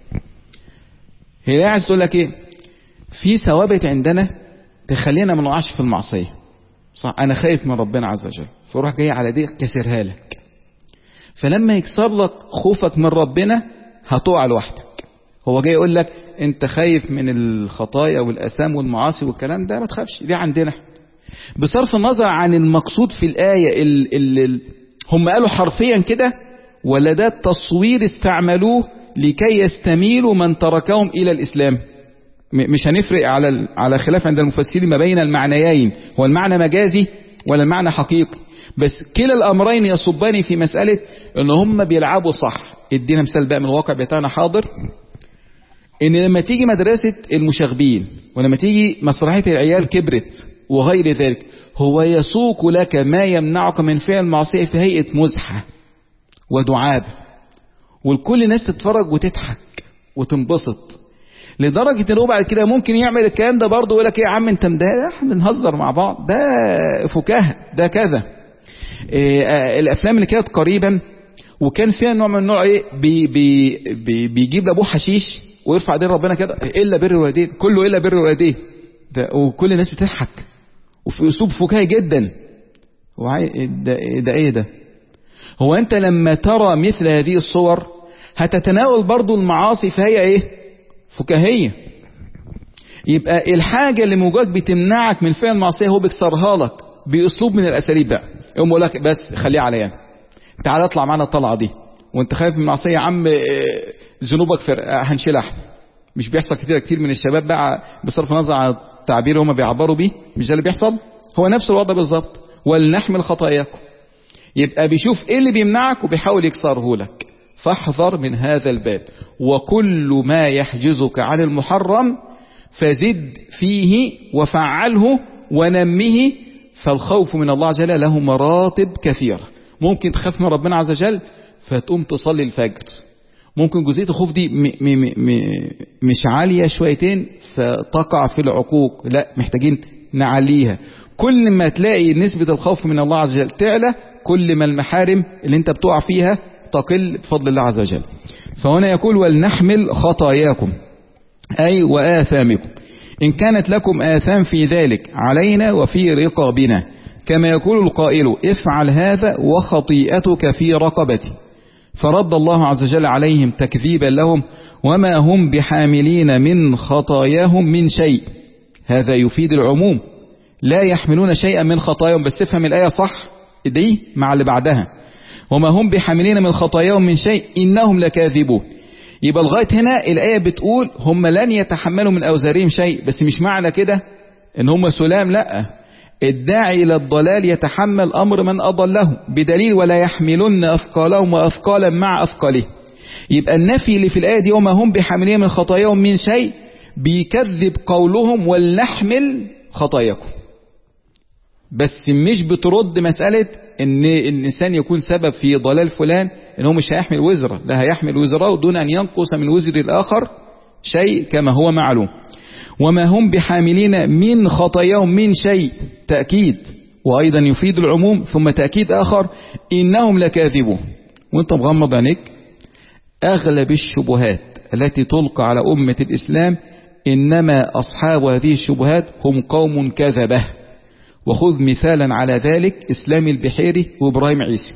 هي عايز تقول لك ايه؟ في ثوابت عندنا تخلينا ما نقعش في المعصية، صح؟ انا خايف من ربنا عز وجل، فروح جاي على دي كسرها لك. فلما يكسر لك خوفك من ربنا هتقع لوحدك. هو جاي يقول لك انت خايف من الخطايا والآثام والمعاصي والكلام ده، ما تخافش، دي عندنا. بصرف النظر عن المقصود في الآية ال ال ال هم قالوا حرفيا كده ولا ده التصوير استعملوه لكي يستميلوا من تركهم إلى الإسلام؟ مش هنفرق على على خلاف عند المفسرين ما بين المعنيين، هو المعنى مجازي ولا المعنى حقيقي، بس كلا الأمرين يصبان في مسألة ان هم بيلعبوا صح. ادينا مثال بقى من الواقع بتاعنا حاضر، ان لما تيجي مدرسة المشاغبين ولما تيجي مسرحية العيال كبرت وغير ذلك، هو يسوق لك ما يمنعك من فعل المعصية في هيئة مزحة ودعاب، والكل الناس تتفرج وتضحك وتنبسط، لدرجة ان هو بعد كده ممكن يعمل الكلام ده برضه ويقول لك ايه يا عم انت مداح بنهزر مع بعض، ده فكاهة، ده كذا. إيه الافلام اللي كانت قريبا وكان فيها نوع من النوع ايه بي بي بي بيجيب لابوه حشيش ويرفع دين ربنا كده، الا بر الوالدين، كله الا بر الوالدين، وكل الناس بتضحك وفي اسلوب فكاهي جدا. ده, ده ايه ده؟ هو انت لما ترى مثل هذه الصور هتتناول برضو المعاصي فهي ايه؟ فكاهية. يبقى الحاجة اللي موجود بتمنعك من فعل المعصية هو بيكسرها لك باسلوب من الاساليب بقى، يقوم يقول لك بس خليها عليا، تعال اطلع معانا الطلعة دي، وانت خايف من المعصية يا عم ذنوبك فرق هنشيلها احنا. مش بيحصل كتير كتير من الشباب بقى بصرف النظر عن التعبير هم بيعبروا بيه، مش ده اللي بيحصل؟ هو نفس الوضع بالظبط، ولنحمل خطاياكم. يبقى بيشوف ايه اللي بيمنعك وبيحاول يكسره لك، فاحذر من هذا الباب. وكل ما يحجزك عن المحرم فزد فيه وفعله ونمه، فالخوف من الله عز وجل له مراتب كثيرة. ممكن تخاف من ربنا عز وجل فتقوم تصلي الفجر، ممكن جزئية الخوف دي م م م مش عالية شويتين فتقع في العقوق، لا محتاجين نعليها. كل ما تلاقي نسبة الخوف من الله عز وجل تعلى، كل ما المحارم اللي انت بتقع فيها تقل بفضل الله عز وجل. فهنا يقول ولنحمل خطاياكم أي وآثامكم إن كانت لكم آثام في ذلك علينا وفي رقابنا، كما يقول القائل افعل هذا وخطيئتك في رقبتي. فرد الله عز وجل عليهم تكذيبا لهم وما هم بحاملين من خطاياهم من شيء. هذا يفيد العموم، لا يحملون شيئا من خطاياهم. بس افهم الآية صح دي مع اللي بعدها، وما هم بحاملين من خطاياهم من شيء إنهم لكاذبون. يبقى لغاية هنا الآية بتقول هم لن يتحملوا من أوزارهم شيء، بس مش معنى كده ان هم سلام، لا. الداعي إلى الضلال يتحمل أمر من أضله بدليل ولا يحملن أثقالهم وأثقالا مع أثقاله. يبقى النفي اللي في الآية دي وما هم بحاملين من خطاياهم من شيء بيكذب قولهم ولنحمل خطاياكم، بس مش بترد مسألة ان الإنسان يكون سبب في ضلال فلان ان هو مش هيحمل وزره، لا هيحمل وزره دون أن ينقص من وزر الآخر شيء كما هو معلوم. وما هم بحاملين من خطاياهم من شيء تأكيد، وأيضا يفيد العموم، ثم تأكيد آخر إنهم لكاذبون. وانت مغمض عينيك، أغلب الشبهات التي تلقى على أمة الإسلام إنما أصحاب هذه الشبهات هم قوم كذبة. وخذ مثالا على ذلك إسلام البحيري وإبراهيم عيسى،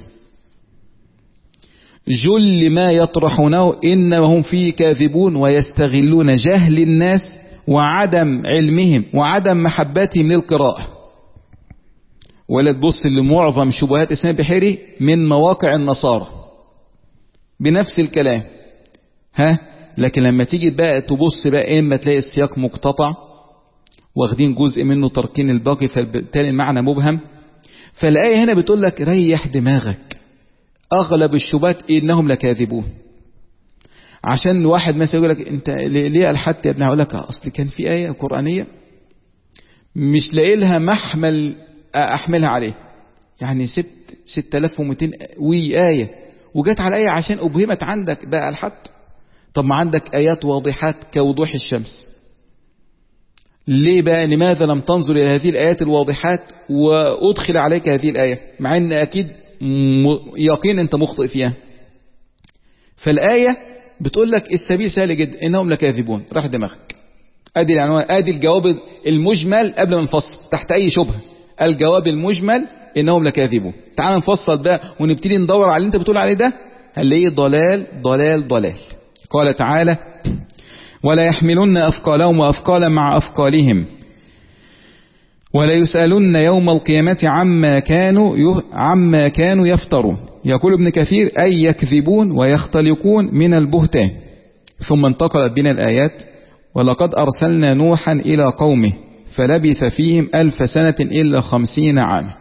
جل ما يطرحونه إنما هم فيه كاذبون ويستغلون جهل الناس وعدم علمهم وعدم محبتهم للقراءة. ولا تبص لمعظم شبهات إسلام البحيري من مواقع النصارى بنفس الكلام، ها لكن لما تيجي بقى تبص بقى إما تلاقي السياق مقتطع واخدين جزء منه تركين الباقي، فبالتالي المعنى مبهم. فالآية هنا بتقول لك ريح دماغك، أغلب الشبهات إنهم لكاذبون. عشان واحد مثلا يقول لك أنت ليه ألحدت يا ابني؟ هقول لك أصل كان في آية قرآنية مش لاقي لها محمل أحملها عليه، يعني ست ستة آلاف ومئتين وي آية وجات على آية عشان أبهمت عندك بقى الحد. طب ما عندك آيات واضحات كوضوح الشمس، ليه بقى لماذا لم تنظر إلى هذه الآيات الواضحات وأدخل عليك هذه الآية مع أن أكيد يقين أنت مخطئ فيها؟ فالآية بتقول لك السبيل سهل جدا، إنهم لكاذبون، راح دماغك. أدي العنوان، أدي الجواب المجمل قبل ما نفصل تحت أي شبهة. الجواب المجمل إنهم لكاذبون. تعال نفصل ده ونبتدي ندور على اللي أنت بتقول عليه ده، هنلاقيه ضلال ضلال ضلال. قال تعالى ولا يحملن أثقالهم وأثقالا مع أثقالهم ولا يسألن يوم القيامة عما كانوا عما كانوا يفترون. يقول ابن كثير أي يكذبون ويختلقون من البهتان. ثم انتقلت بنا الآيات ولقد أرسلنا نوحا إلى قومه فلبث فيهم ألف سنة إلا خمسين عاما.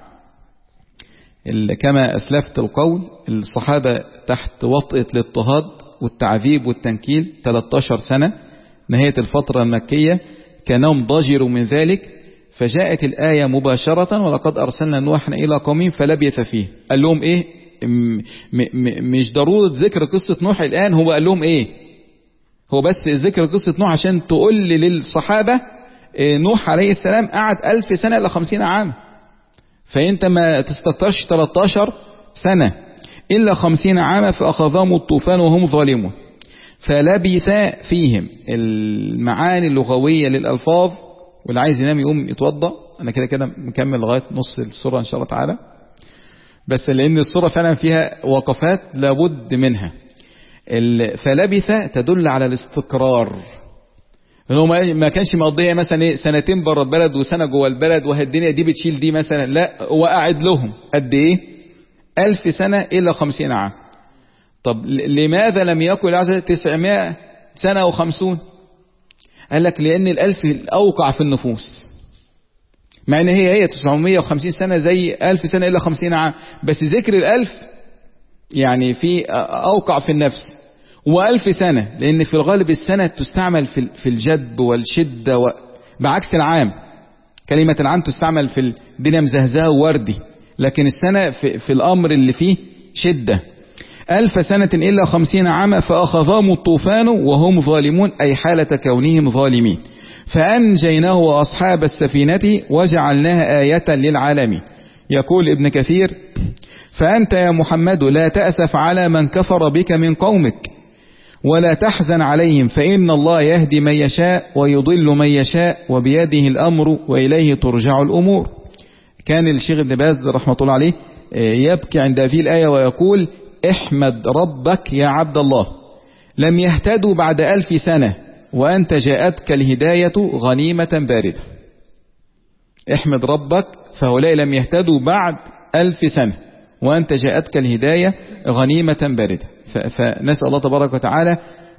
كما أسلفت القول، الصحابة تحت وطئة الاضطهاد والتعذيب والتنكيل ثلاثة عشر سنة، نهاية الفترة المكية كانوا ضجروا من ذلك، فجاءت الآية مباشرة ولقد أرسلنا نوحا إلى قومه فلبث فيه. قال لهم إيه؟ م م مش ضرورة ذكر قصة نوح الآن، هو قال لهم إيه؟ هو بس ذكر قصة نوح عشان تقول للصحابة إيه؟ نوح عليه السلام قعد ألف سنة إلى خمسين عام، فأنت ما تستطيعش ثلاثة عشر سنة إلا خمسين عاما فأخذهم الطوفان وهم ظالمون. فلبث فيهم المعاني اللغوية للألفاظ، واللي عايز ينام يقوم يتوضأ. أنا كده كده مكمل لغاية نص السورة إن شاء الله تعالى، بس لأن السورة فعلا فيها وقفات لابد منها. فلبث تدل على الاستقرار، هو ما كانش مقضية مثلا ايه سنتين بره البلد وسنة جوه البلد والدنيا دي بتشيل دي مثلا، لا هو قاعد لهم قد ايه؟ ألف سنة إلا خمسين عام. طب لماذا لم يقل عزة تسعمائة سنة وخمسون؟ قال لك لأن الألف أوقع في النفوس، مع ان هي هي تسعمائة وخمسين سنة زي ألف سنة إلا خمسين عام، بس ذكر الألف يعني في أوقع في النفس. وألف سنة لأن في الغالب السنة تستعمل في الجدب والشدة و... بعكس العام، كلمة العام تستعمل في الدنيا مزهزاه ووردي، لكن السنة في, في الأمر اللي فيه شدة. ألف سنة إلا خمسين عاما فأخذهم الطوفان وهم ظالمون، أي حالة كونهم ظالمين، فأنجيناه وأصحاب السفينة وجعلناها آية للعالمين. يقول ابن كثير فأنت يا محمد لا تأسف على من كفر بك من قومك ولا تحزن عليهم، فإن الله يهدي من يشاء ويضل من يشاء وبيده الأمر وإليه ترجع الأمور. كان الشيخ ابن باز رحمة الله عليه يبكي عند هذه الآية ويقول احمد ربك يا عبد الله، لم يهتدوا بعد ألف سنة وأنت جاءتك الهداية غنيمة باردة. احمد ربك، فهؤلاء لم يهتدوا بعد ألف سنة وأنت جاءتك الهداية غنيمة باردة. فنسأل الله تبارك وتعالى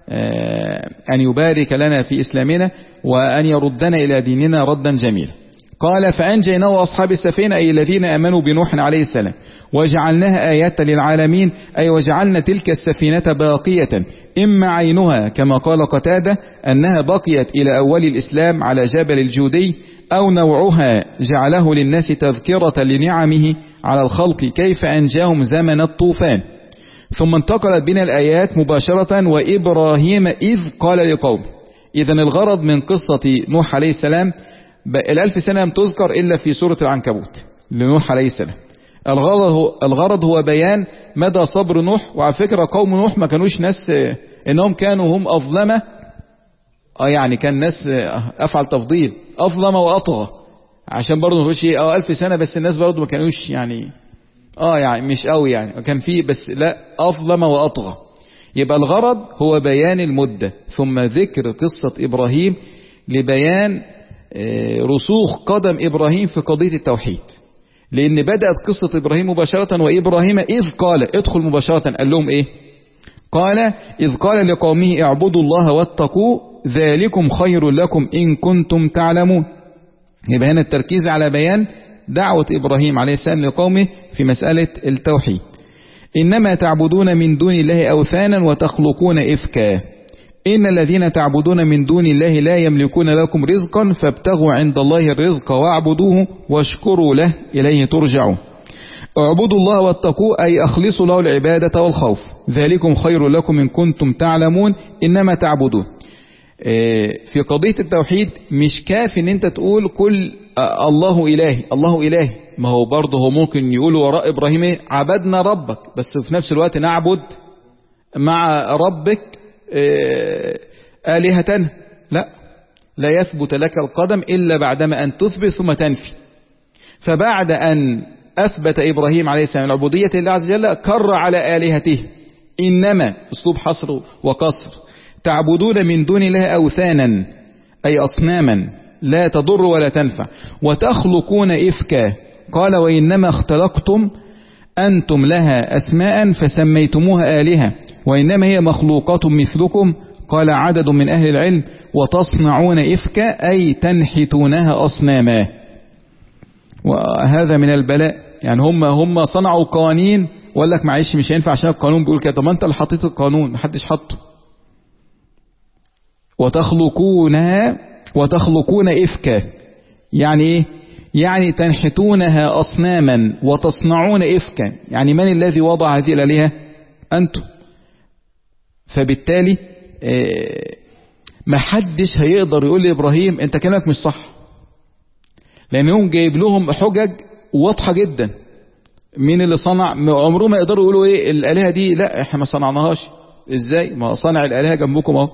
أن يبارك لنا في إسلامنا وأن يردنا إلى ديننا ردا جميلا. قال فأنجيناه وأصحاب السفينة أي الذين آمنوا بنوح عليه السلام وجعلناها آية للعالمين أي وجعلنا تلك السفينة باقية إما عينها كما قال قتادة أنها بقيت إلى أول الإسلام على جبل الجودي أو نوعها جعله للناس تذكرة لنعمه على الخلق كيف أنجاهم زمن الطوفان. ثم انتقلت بنا الآيات مباشرة وإبراهيم إذ قال لقوم. إذن الغرض من قصة نوح عليه السلام الألف سنة لم تذكر إلا في سورة العنكبوت لنوح عليه السلام. الغرض هو, الغرض هو بيان مدى صبر نوح. وعلى فكرة قوم نوح ما كانوش ناس إنهم كانوا هم أظلمة اه يعني كان ناس أفعل تفضيل أظلم وأطغى عشان برضه نقولش اه ألف سنة بس الناس برضه ما كانوش يعني اه يعني مش قوي يعني كان فيه بس لا أظلم وأطغى. يبقى الغرض هو بيان المدة ثم ذكر قصة إبراهيم لبيان رسوخ قدم إبراهيم في قضية التوحيد. لأن بدأت قصة إبراهيم مباشرة وإبراهيم إذ قال ادخل مباشرة قال لهم إيه؟ قال إذ قال لقومه اعبدوا الله واتقوا ذلكم خير لكم إن كنتم تعلمون. يبقى هنا التركيز على بيان دعوة إبراهيم عليه السلام لقومه في مسألة التوحيد. إنما تعبدون من دون الله أوثانا وتخلقون إفكا إن الذين تعبدون من دون الله لا يملكون لكم رزقا فابتغوا عند الله الرزق واعبدوه واشكروا له إليه ترجعون. اعبدوا الله واتقوا أي أخلصوا له العبادة والخوف ذلكم خير لكم إن كنتم تعلمون. إنما تعبدون في قضية التوحيد مش كافي ان انت تقول كل الله إلهي الله إلهي. ما هو برضه هو ممكن يقول وراء إبراهيم عبدنا ربك بس في نفس الوقت نعبد مع ربك آلهة. لا لا يثبت لك القدم إلا بعدما أن تثبت ثم تنفي. فبعد أن أثبت إبراهيم عليه السلام العبودية لله عز وجل كر على آلهته. إنما أسلوب حصر وقصر تعبدون من دون الله أوثانا أي أصناما لا تضر ولا تنفع وتخلقون إفكا. قال وإنما اختلقتم أنتم لها أسماء فسميتموها آلهة وإنما هي مخلوقات مثلكم. قال عدد من أهل العلم وتصنعون إفكا أي تنحتونها أصناما. وهذا من البلاء يعني هم هم صنعوا قوانين وقال لك معيش مش هينفع عشان القانون بيقول كده. طب ما انت اللي حطيت القانون محدش حطه. وتخلقونها وتخلقون إفكا يعني ايه؟ يعني تنحتونها أصناما وتصنعون إفكا. يعني من الذي وضع هذه الآلهة؟ أنتم. فبالتالي ما حدش هيقدر يقول لإبراهيم انت كلامك مش صح لأنهم جايب لهم حجج واضحة جدا. مين اللي صنع؟ عمرهم ما يقدروا يقولوا ايه الآلهة دي لا احنا ما صنعناهاش. ازاي؟ ما صنع الآلهة جنبكم اهو.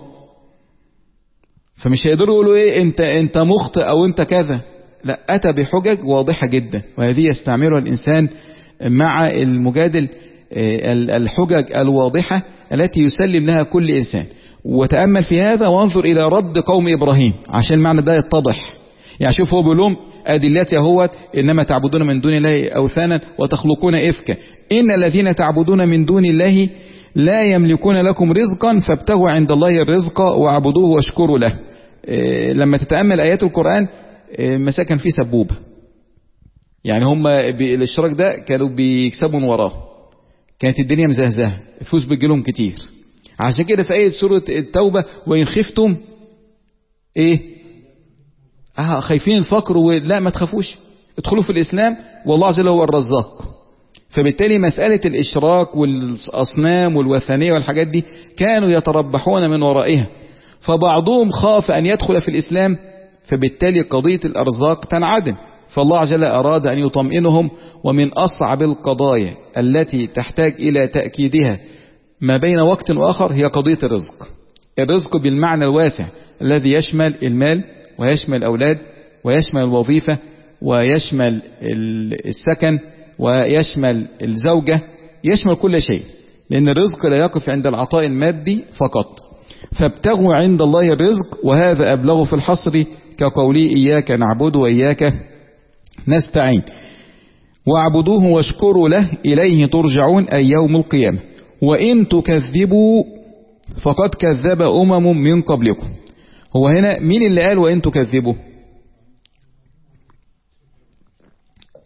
فمش هيقدروا يقولوا ايه انت انت مخطئ او انت كذا. لا أتى بحجج واضحة جدا وهذه يستعملها الإنسان مع المجادل الحجج الواضحة التي يسلم لها كل إنسان. وتأمل في هذا وانظر إلى رد قوم إبراهيم عشان معنى ده يتضح. يعني شوف هو بيقول لهم أدلتي اهوت إنما تعبدون من دون الله أوثانا وتخلقون إفكا إن الذين تعبدون من دون الله لا يملكون لكم رزقا فابتغوا عند الله الرزق واعبدوه واشكروا له. إيه لما تتأمل آيات القرآن إيه مساكن فيه سبوبة. يعني هم الاشتراك ده كانوا بيكسبوا من وراه كانت الدنيا مزهزهة الفلوس بتجيلهم كتير. عشان كده في آية سورة التوبة وإن خفتم ايه اه خايفين الفقر ولا ما تخافوش ادخلوا في الإسلام والله عز وجل هو الرزاق. فبالتالي مسألة الإشراك والأصنام والوثنية والحاجات دي كانوا يتربحون من ورائها. فبعضهم خاف أن يدخل في الإسلام فبالتالي قضية الأرزاق تنعدم. فالله عز وجل أراد أن يطمئنهم. ومن أصعب القضايا التي تحتاج إلى تأكيدها ما بين وقت وآخر هي قضية الرزق. الرزق بالمعنى الواسع الذي يشمل المال ويشمل الأولاد ويشمل الوظيفة ويشمل السكن ويشمل الزوجة يشمل كل شيء. لأن الرزق لا يقف عند العطاء المادي فقط. فابتغوا عند الله الرزق وهذا أبلغ في الحصر كقولي إياك نعبد وإياك نستعين واعبدوه واشكروا له إليه ترجعون أي يوم القيامة. وإن تكذبوا فقد كذب أمم من قبلكم. هو هنا مين اللي قال وإن تكذبوا؟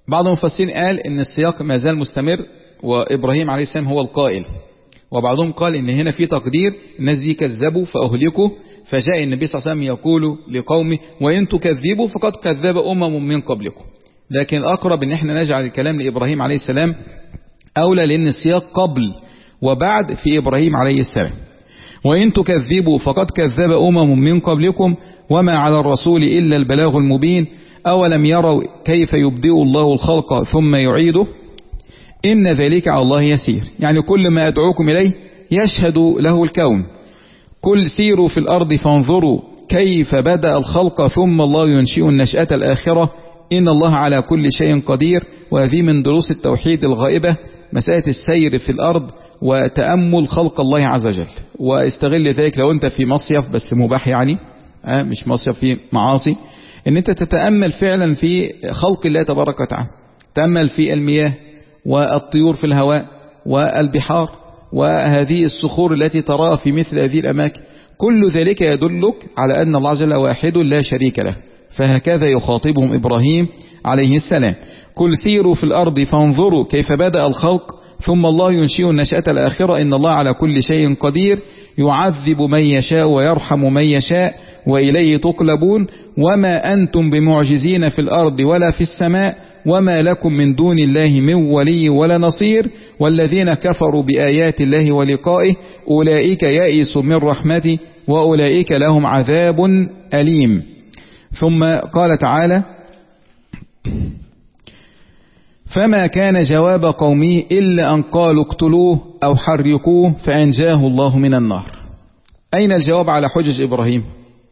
بعض المفسرين قال ان السياق ما زال مستمر وإبراهيم عليه السلام هو القائل، وبعضهم قال ان هنا في تقدير الناس دي كذبوا فأهلكوا، فجاء النبي صلى الله عليه وسلم يقول لقومه وإن تكذبوا فقد كذب أمم من قبلكم. لكن الأقرب ان احنا نجعل الكلام لإبراهيم عليه السلام أولى، لأن السياق قبل وبعد في إبراهيم عليه السلام. وإن تكذبوا فقد كذب أمم من قبلكم وما على الرسول إلا البلاغ المبين أولم يروا كيف يبدئ الله الخلق ثم يعيده إن ذلك على الله يسير. يعني كل ما أدعوكم إليه يشهد له الكون. كل سيروا في الأرض فانظروا كيف بدأ الخلق ثم الله ينشئ النشأة الآخرة إن الله على كل شيء قدير. وهذه من دروس التوحيد الغائبة، مسألة السير في الأرض وتأمل خلق الله عز وجل. واستغل ذلك لو أنت في مصيف بس مباح، يعني أه مش مصيف في معاصي، ان انت تتأمل فعلا في خلق الله تبارك وتعالى، تأمل في المياه والطيور في الهواء والبحار وهذه الصخور التي تراها في مثل هذه الأماكن. كل ذلك يدلك على أن الله عز وجل واحد لا شريك له. فهكذا يخاطبهم إبراهيم عليه السلام. قل سيروا في الأرض فانظروا كيف بدأ الخلق ثم الله ينشئ النشأة الآخرة إن الله على كل شيء قدير يعذب من يشاء ويرحم من يشاء وإليه تقلبون وما أنتم بمعجزين في الأرض ولا في السماء وما لكم من دون الله من ولي ولا نصير والذين كفروا بآيات الله ولقائه أولئك يئسوا من رحمته وأولئك لهم عذاب أليم. ثم قال تعالى فما كان جواب قومه إلا أن قالوا اقتلوه أو حرقوه فأنجاه الله من النار. أين الجواب على حجج إبراهيم؟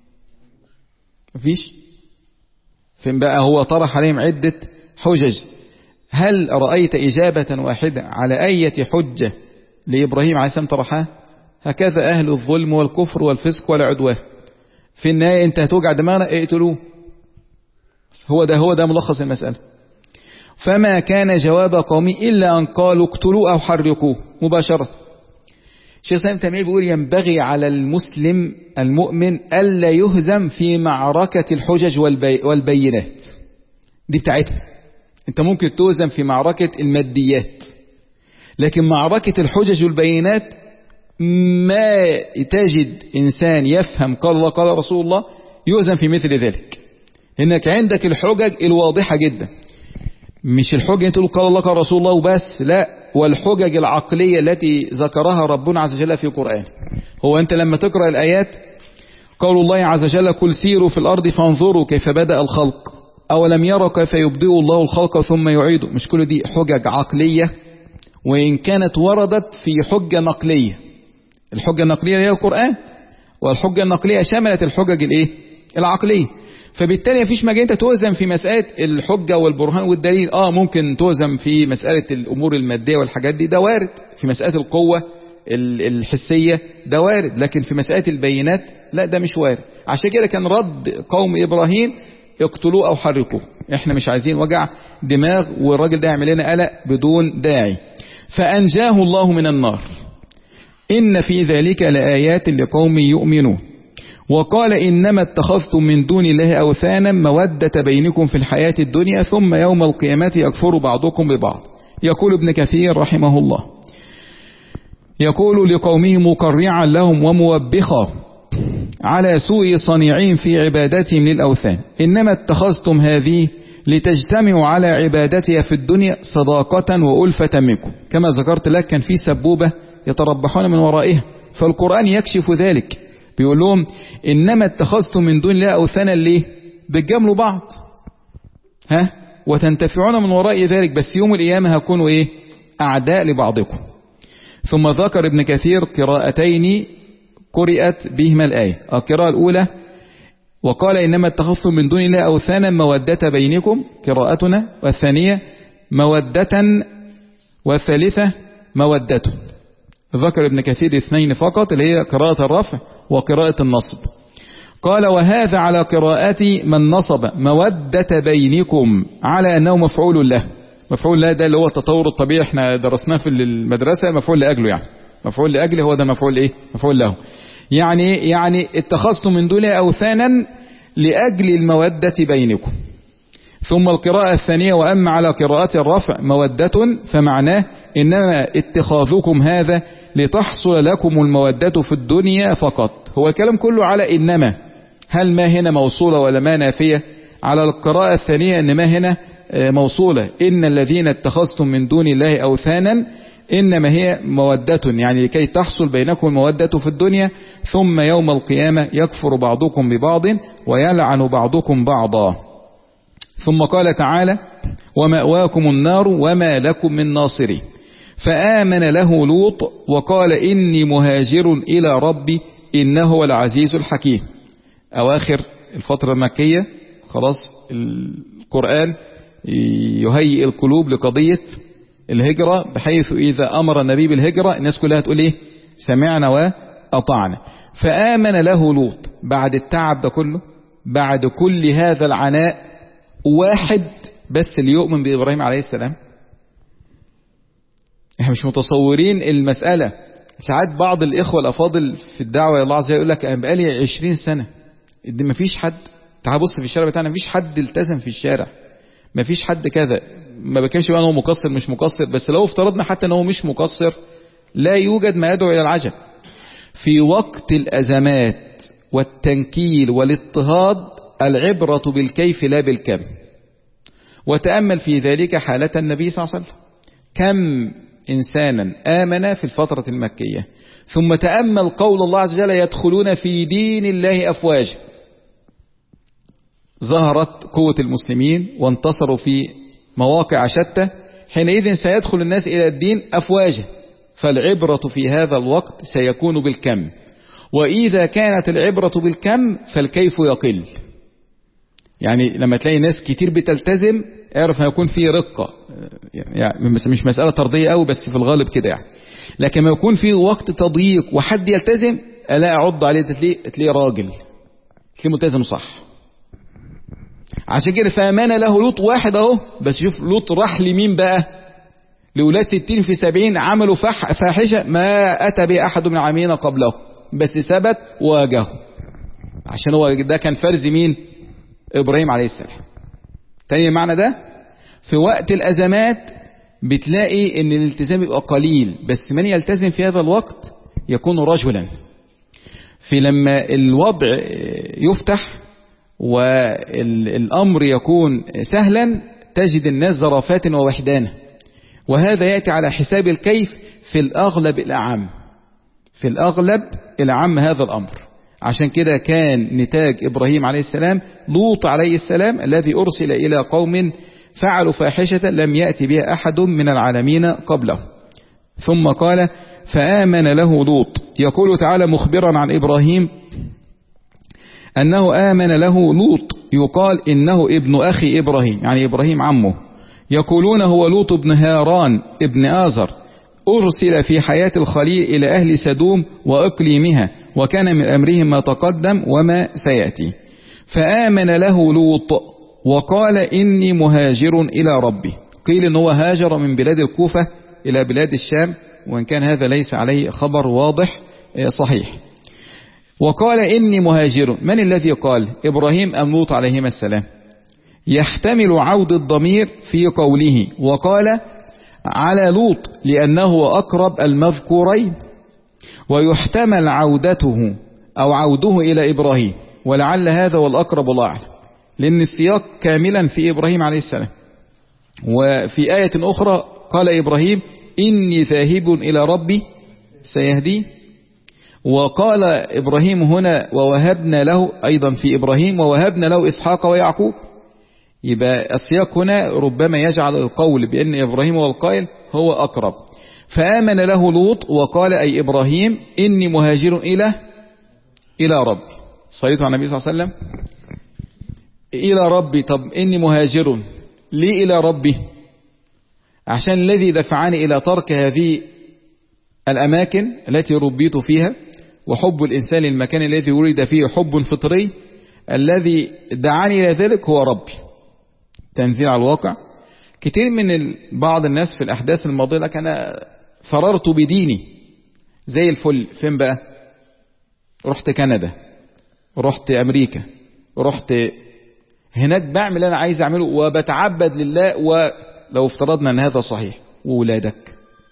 مفيش. فين بقى؟ هو طرح عليهم عدة حجج. هل رأيت إجابة واحدة على أي حجة لإبراهيم عليه السلام طرحها؟ هكذا أهل الظلم والكفر والفسق والعدوان، في النهاية أنت هتوجع دماغنا اقتلوه. هو ده هو ده ملخص المسألة. فما كان جواب قومه إلا أن قالوا اقتلوه أو حرقوه مباشرة. الشيخ سالم تيمية بيقول ينبغي على المسلم المؤمن ألا يهزم في معركة الحجج والبي والبينات. دي بتاعتها. انت ممكن تهزم في معركة الماديات، لكن معركة الحجج والبينات ما تجد إنسان يفهم قال الله قال رسول الله يهزم في مثل ذلك، لأنك عندك الحجج الواضحة جدا، مش الحجة تقول قال الله قال رسول الله وبس، لا، والحجج العقلية التي ذكرها ربنا عز وجل في القرآن. هو أنت لما تقرأ الآيات قول الله عز وجل قل سيروا في الأرض فانظروا كيف بدأ الخلق أولم يروا كيف يبدئ الله الخلق ثم يعيده، مش كل دي حجج عقلية، وإن كانت وردت في حجة نقلية. الحجة النقلية هي القرآن، والحجة النقلية شملت الحجج الايه العقلية. فبالتالي مفيش مجال انت توزن في مسألة الحجة والبرهان والدليل. اه ممكن توزن في مسألة الأمور المادية والحاجات دي، ده وارد. في مسألة القوة الحسية ده وارد، لكن في مسألة البينات لا، ده مش وارد. عشان كده كان رد قوم إبراهيم اقتلوه أو حرقوه، احنا مش عايزين وجع دماغ والراجل ده يعمل لنا قلق بدون داعي. فأنجاه الله من النار إن في ذلك لآيات لقوم يؤمنون. وقال إنما اتخذتم من دون الله أوثانا مودة بينكم في الحياة الدنيا ثم يوم القيامة يكفر بعضكم ببعض. يقول ابن كثير رحمه الله يقول لقومه مقرعا لهم وموبخا على سوء صنيعين في عبادتهم للأوثان إنما اتخذتم هذه لتجتمعوا على عبادتها في الدنيا صداقة وألفة منكم. كما ذكرت لك كان في سبوبة يتربحون من ورائها، فالقرآن يكشف ذلك، بيقول لهم إنما اتخذتم من دون الله أوثانا ليه؟ بتجاملوا بعض ها وتنتفعون من وراء ذلك، بس يوم القيامة هكونوا إيه؟ أعداء لبعضكم. ثم ذكر ابن كثير قراءتين قرأت بهما الآية. القراءة الأولى وقال إنما اتخذتم من دون الله أوثانا مودة بينكم قراءتنا، والثانية مودة، والثالثة مودة. ذكر ابن كثير اثنين فقط اللي هي قراءة الرفع وقراءة النصب. قال وهذا على قراءة من نصب مودة بينكم على أنه مفعول له. مفعول له ده اللي هو التطور الطبيعي، احنا درسناه في المدرسة، مفعول لأجله، يعني مفعول لأجله هو ده مفعول ايه مفعول له. يعني يعني اتخذتم من دون أوثانا لأجل المودة بينكم. ثم القراءة الثانية وأما على قراءة الرفع مودة فمعناه إنما اتخاذكم هذا لتحصل لكم المودة في الدنيا فقط. هو الكلام كله على إنما، هل ما هنا موصولة ولا ما نافية؟ على القراءة الثانية إن ما هنا موصولة، إن الذين اتخذتم من دون الله أوثانا إنما هي مودة، يعني لكي تحصل بينكم المودة في الدنيا، ثم يوم القيامة يكفر بعضكم ببعض ويلعن بعضكم بعضا. ثم قال تعالى ومأواكم النار وما لكم من ناصرين. فآمن له لوط وقال إني مهاجر إلى ربي إنه هو العزيز الحكيم. أواخر الفترة المكية خلاص القرآن يهيئ القلوب لقضية الهجرة، بحيث إذا أمر النبي بالهجرة الناس كلها تقول إيه؟ سمعنا وأطعنا. فآمن له لوط بعد التعب ده كله، بعد كل هذا العناء، واحد بس اللي يؤمن بإبراهيم عليه السلام. احنا مش متصورين المسألة. ساعات بعض الإخوة الأفاضل في الدعوة إلى الله عز وجل يقول لك أنا بقالي عشرين سنة ما فيش حد، تعال بص في الشارع بتاعنا ما فيش حد التزم في الشارع، ما فيش حد كذا. ما بكلمش بقى أنه مقصر مش مقصر، بس لو افترضنا حتى أنه مش مقصر لا يوجد ما يدعو إلى العجب. في وقت الأزمات والتنكيل والاضطهاد العبرة بالكيف لا بالكم. وتأمل في ذلك حالة النبي صلى الله عليه وسلم، كم إنسانا آمن في الفترة المكية، ثم تأمل قول الله عز وجل يدخلون في دين الله أفواجا. ظهرت قوة المسلمين وانتصروا في مواقع شتى، حينئذ سيدخل الناس إلى الدين أفواجا. فالعبرة في هذا الوقت سيكون بالكم، وإذا كانت العبرة بالكم فالكيف يقل. يعني لما تلاقي ناس كتير بتلتزم اعرف هيكون في رقة، يعني مش مسألة طردية قوي بس في الغالب كده يعني. لكن ما يكون في وقت تضييق وحد يلتزم ألا أعض عليه تلاقيه تلاقيه راجل، تلاقيه ملتزم صح. عشان كده فأمان له لوط واحد اهو، بس شوف لوط راح لمين بقى؟ لأولاد ستين في سبعين عملوا فح فاحشة ما أتى به أحد من العاملين قبله، بس ثبت وواجهه، عشان هو ده كان فرز مين؟ إبراهيم عليه السلام. تاني معنى ده في وقت الأزمات بتلاقي ان الالتزام يبقى قليل، بس من يلتزم في هذا الوقت يكون رجلا. في لما الوضع يفتح والأمر يكون سهلا تجد الناس زرافات ووحدانة، وهذا يأتي على حساب الكيف في الأغلب الأعم، في الأغلب الأعم هذا الأمر. عشان كده كان نتاج إبراهيم عليه السلام لوط عليه السلام الذي أرسل إلى قوم فعلوا فاحشة لم يأتي بها أحد من العالمين قبله. ثم قال فآمن له لوط. يقول تعالى مخبرا عن إبراهيم أنه آمن له لوط، يقال إنه ابن أخي إبراهيم، يعني إبراهيم عمه. يقولون هو لوط بن هاران ابن آزر، أرسل في حياة الخليل إلى أهل سدوم وإقليمها، وكان من أمرهم ما تقدم وما سيأتي. فآمن له لوط وقال إني مهاجر إلى ربي. قيل إن هو هاجر من بلاد الكوفة إلى بلاد الشام، وإن كان هذا ليس عليه خبر واضح صحيح. وقال إني مهاجر، من الذي قال؟ إبراهيم أم لوط عليهما السلام؟ يحتمل عود الضمير في قوله وقال على لوط لأنه أقرب المذكورين، ويحتمل عودته أو عوده إلى إبراهيم، ولعل هذا والأقرب والله أعلم، لأن السياق كاملا في إبراهيم عليه السلام. وفي آية أخرى قال إبراهيم إني ذاهب إلى ربي سيهدي. وقال إبراهيم هنا ووهبنا له، أيضا في إبراهيم ووهبنا له إسحاق ويعقوب. يبقى السياق هنا ربما يجعل القول بأن إبراهيم هو القائل هو أقرب. فآمن له لوط وقال أي إبراهيم إني مهاجر إلى إلى ربي. صليت على النبي صلى الله عليه وسلم. إلى ربي، طب إني مهاجر ليه إلى ربي؟ عشان الذي دفعني إلى ترك هذه الأماكن التي ربيت فيها، وحب الإنسان للمكان الذي ولد فيه حب فطري، الذي دعاني إلى ذلك هو ربي. تنزيل على الواقع. كتير من بعض الناس في الأحداث الماضية لك أنا فررت بديني زي الفل. فين بقى؟ رحت كندا، رحت أمريكا، رحت هناك بعمل اللي انا عايز اعمله وبتعبد لله. ولو افترضنا ان هذا صحيح، وولادك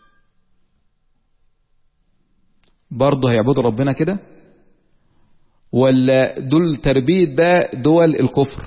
برضه هيعبدوا ربنا كده، ولا دول تربية بقى دول الكفر؟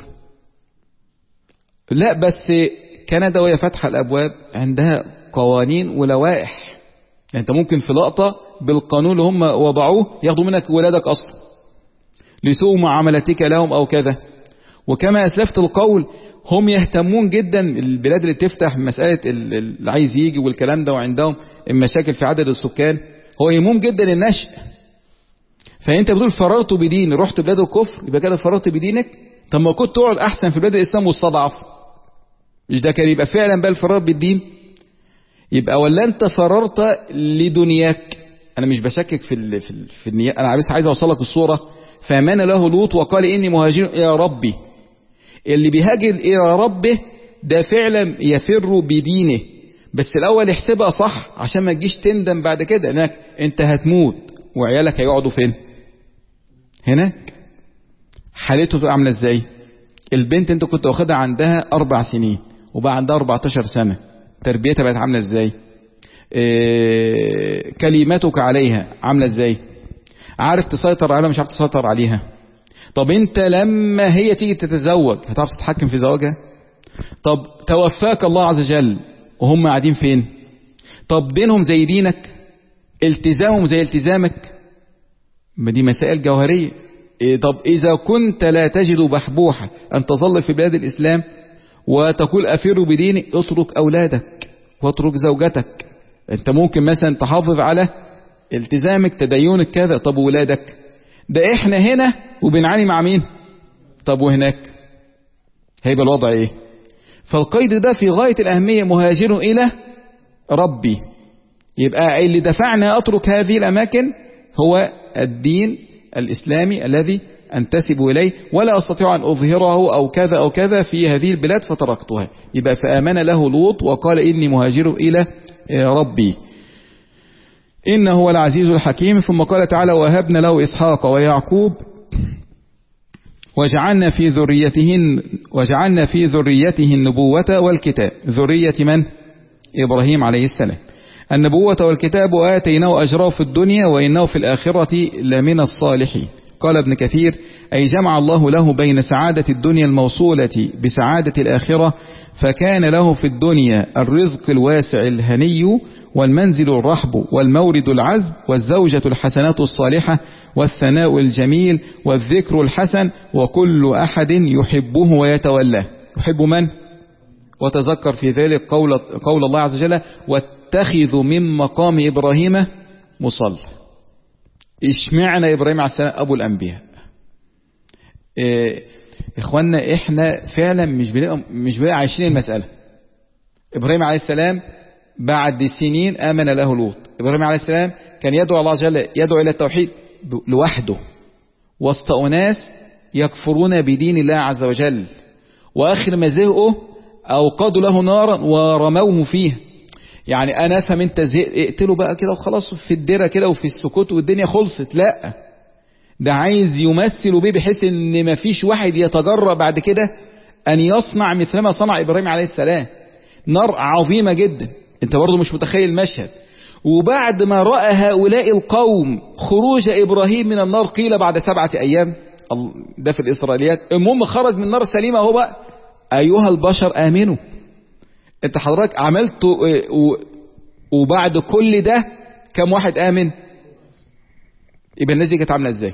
لا، بس كندا وهي فاتحة الابواب عندها قوانين ولوائح. يعني انت ممكن في لقطة بالقانون اللي هم وضعوه ياخدوا منك ولادك اصلا لسوء معاملتك لهم او كذا. وكما اسلفت القول، هم يهتمون جدا البلاد اللي بتفتح مسألة اللي عايز يجي والكلام ده، وعندهم المشاكل في عدد السكان، هو يهمهم جدا النشء. فانت بتقول فررت بدين، رحت بلاد الكفر، يبقى كده فررت بدينك. طب ما كنت تقعد احسن في بلاد الاسلام والصدعف، مش ده كان يبقى فعلا بقى الفرار بالدين؟ يبقى ولا انت فررت لدنياك؟ انا مش بشكك في ال في, ال في النية، انا بس عايز اوصلك الصورة. فامن له لوط وقال اني مهاجر الى ربي. اللي بيهاجر الى ربه ده فعلا يفر بدينه، بس الاول احسبها صح عشان ما تجيش تندم بعد كده انك انت هتموت وعيالك هيقعدوا فين؟ هناك. حالته تبقى عامله ازاي؟ البنت انت كنت واخدها عندها اربع سنين وبقى عندها اربعتاشر سنة، تربيتها بقت عامله ازاي؟ إيه كلمتك عليها عامله ازاي؟ عارف تسيطر عليها مش عارف تسيطر عليها؟ طب انت لما هي تيجي تتزوج هتعرف تتحكم في زواجها؟ طب توفاك الله عز وجل وهم قاعدين فين؟ طب دينهم زي دينك؟ التزامهم زي التزامك؟ ما دي مسائل جوهرية. إيه طب إذا كنت لا تجد بحبوحة أن تظل في بلاد الإسلام وتقول أفر بديني، اترك أولادك واترك زوجتك. أنت ممكن مثلا تحافظ على التزامك تدينك كذا. طب ولادك؟ ده إحنا هنا وبنعاني مع مين؟ طب وهناك هيبقى الوضع إيه؟ فالقيد ده في غاية الأهمية، مهاجر إلى ربي. يبقى اللي دفعنا أترك هذه الأماكن هو الدين الإسلامي الذي أنتسب إليه، ولا أستطيع أن أظهره أو كذا أو كذا في هذه البلاد فتركتها. يبقى فآمن له لوط وقال إني مهاجر إلى ربي إنه هو العزيز الحكيم. ثم قال تعالى وهبنا له إسحاق ويعقوب وجعلنا في ذريته وجعلنا في ذريته النبوة والكتاب. ذرية من؟ إبراهيم عليه السلام. النبوة والكتاب وآتيناه أجره في الدنيا وإنه في الآخرة لمن الصالحين. قال ابن كثير أي جمع الله له بين سعادة الدنيا الموصولة بسعادة الآخرة، فكان له في الدنيا الرزق الواسع الهني والمنزل الرحب والمورد العذب والزوجة الحسنة الصالحة والثناء الجميل والذكر الحسن وكل أحد يحبه ويتولاه. يحب من؟ وتذكر في ذلك قول, قول الله عز وجل واتخذوا من مقام إبراهيم مصلى. اشمعنا إبراهيم عليه السلام أبو الأنبياء؟ إيه إخواننا إحنا فعلا مش بنبقى مش بنبقى عايشين المسألة. إبراهيم عليه السلام بعد سنين آمن له لوط. إبراهيم عليه السلام كان يدعو الله عز وجل، يدعو إلى التوحيد لوحده وسط أناس يكفرون بدين الله عز وجل، وآخر ما زهقوا أوقدوا له نارا ورموه فيها. يعني أنا أفهم أنت زهقت اقتله بقى كده وخلاص في الدرة كده وفي السكوت والدنيا خلصت. لا، ده عايز يمثل به بحيث ان ما فيش واحد يتجرأ بعد كده ان يصنع مثلما صنع ابراهيم عليه السلام. نار عظيمة جدا، انت برضو مش متخيل المشهد. وبعد ما رأى هؤلاء القوم خروج ابراهيم من النار قيل بعد سبعة ايام، ده في الاسرائيليات، المهم خرج من النار سليمة. هو بقى ايها البشر امنوا. انت حضرتك عملت وبعد كل ده كم واحد امن؟ يبقى الناس دي كانت عامله ازاي؟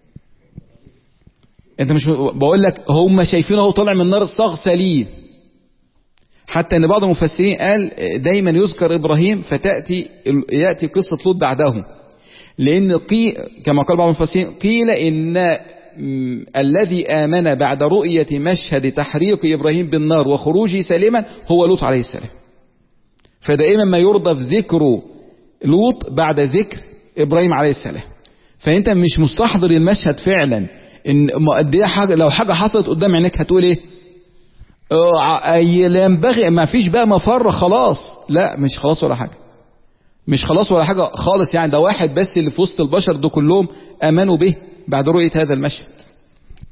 انت مش بقول لك هم شايفينه هو طالع من النار الصاغ سليم. حتى ان بعض المفسرين قال دايما يذكر ابراهيم فتاتي ياتي قصه لوط بعده، لان قي كما قال بعض المفسرين قيل ان الذي امن بعد رؤيه مشهد تحريق ابراهيم بالنار وخروجه سالما هو لوط عليه السلام. فدائما ما يرضى في ذكر لوط بعد ذكر ابراهيم عليه السلام. فانت مش مستحضر المشهد فعلا، ان قد ايه حاجه لو حاجه حصلت قدام عينيك هتقول ايه؟ اه لا ينبغي، ما فيش بقى مفر خلاص. لا مش خلاص ولا حاجه، مش خلاص ولا حاجه خالص. يعني ده واحد بس اللي في وسط البشر ده كلهم امنوا به بعد رؤيه هذا المشهد.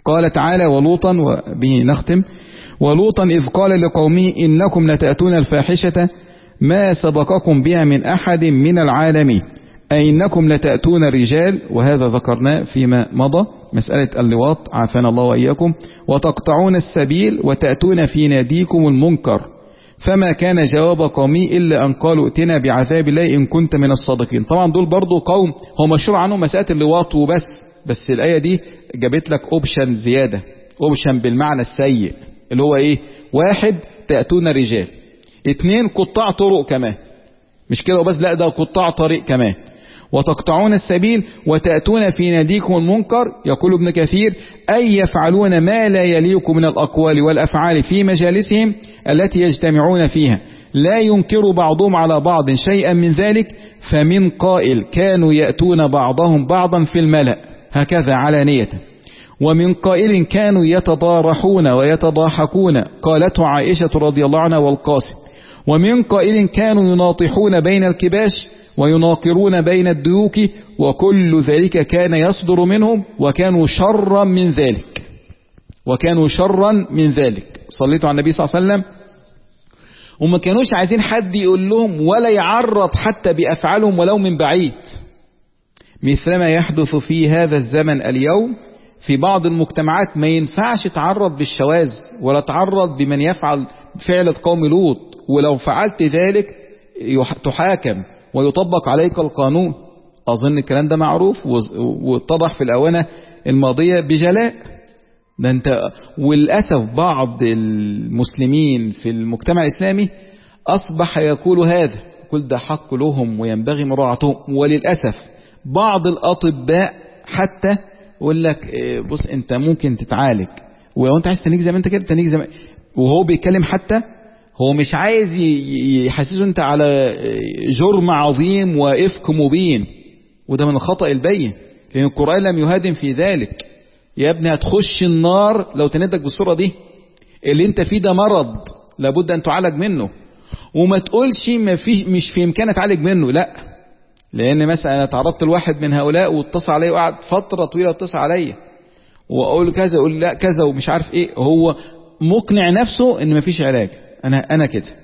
قال تعالى ولوطا، وبه نختم، ولوطا إذ قال لقومه إنكم لتأتون الفاحشة ما سبقكم بها من أحد من العالمين، أي إنكم لتأتون الرجال، وهذا ذكرناه فيما مضى مسألة اللواط عافانا الله وإياكم، وتقطعون السبيل وتأتون في ناديكم المنكر، فما كان جواب قومي إلا أن قالوا ائتنا بعذاب الله إن كنت من الصادقين. طبعا دول برضو قوم هو مشهور عنهم مسألة اللواط وبس، بس الآية دي جابت لك أوبشن زيادة، أوبشن بالمعنى السيء اللي هو إيه؟ واحد تأتون رجال، اتنين قطاع طرق كمان، مش كده وبس، لا ده قطاع طريق كمان، وتقطعون السبيل وتأتون في ناديكم المنكر. يقول ابن كثير أي يفعلون ما لا يليق من الأقوال والأفعال في مجالسهم التي يجتمعون فيها، لا ينكر بعضهم على بعض شيئا من ذلك، فمن قائل كانوا يأتون بعضهم بعضا في الملأ هكذا علانية، ومن قائل كانوا يتضارحون ويتضاحكون، قالته عائشة رضي الله عنها والقاسم، ومن قائل كانوا يناطحون بين الكباش ويناقرون بين الديوك، وكل ذلك كان يصدر منهم، وكانوا شرا من ذلك، وكانوا شرا من ذلك. صليتوا على النبي صلى الله عليه وسلم. وما كانوش عايزين حد يقول لهم ولا يعرض حتى بأفعالهم ولو من بعيد، مثلما يحدث في هذا الزمن اليوم في بعض المجتمعات. ما ينفعش تعرض بالشواذ ولا تعرض بمن يفعل فعل قوم لوط، ولو فعلت ذلك تحاكم ويطبق عليك القانون. أظن الكلام ده معروف واتضح في الأونة الماضية بجلاء. ده انت وللأسف بعض المسلمين في المجتمع الإسلامي أصبح يقول هذا، كل ده حق لهم وينبغي مراعاتهم. وللأسف بعض الأطباء حتى يقول لك بص انت ممكن تتعالج، ولو انت عايز تنيك زي ما انت كده تنيك زي ما، وهو بيتكلم حتى هو مش عايز يحسسه انت على جرم عظيم وإفك مبين، وده من الخطأ البين، لأن القرآن لم يهادم في ذلك. يا ابني هتخش النار لو تندك بالصورة دي، اللي انت فيه ده مرض لابد ان تعالج منه، وما تقولش ما فيه مش في امكانك تعالج منه، لا. لان مثلا انا تعرضت لواحد من هؤلاء واتصل علي وقعد فترة طويلة اتصل علي واقول كذا اقول لا كذا ومش عارف ايه، هو مقنع نفسه ان ما فيش علاج. انا انا كده،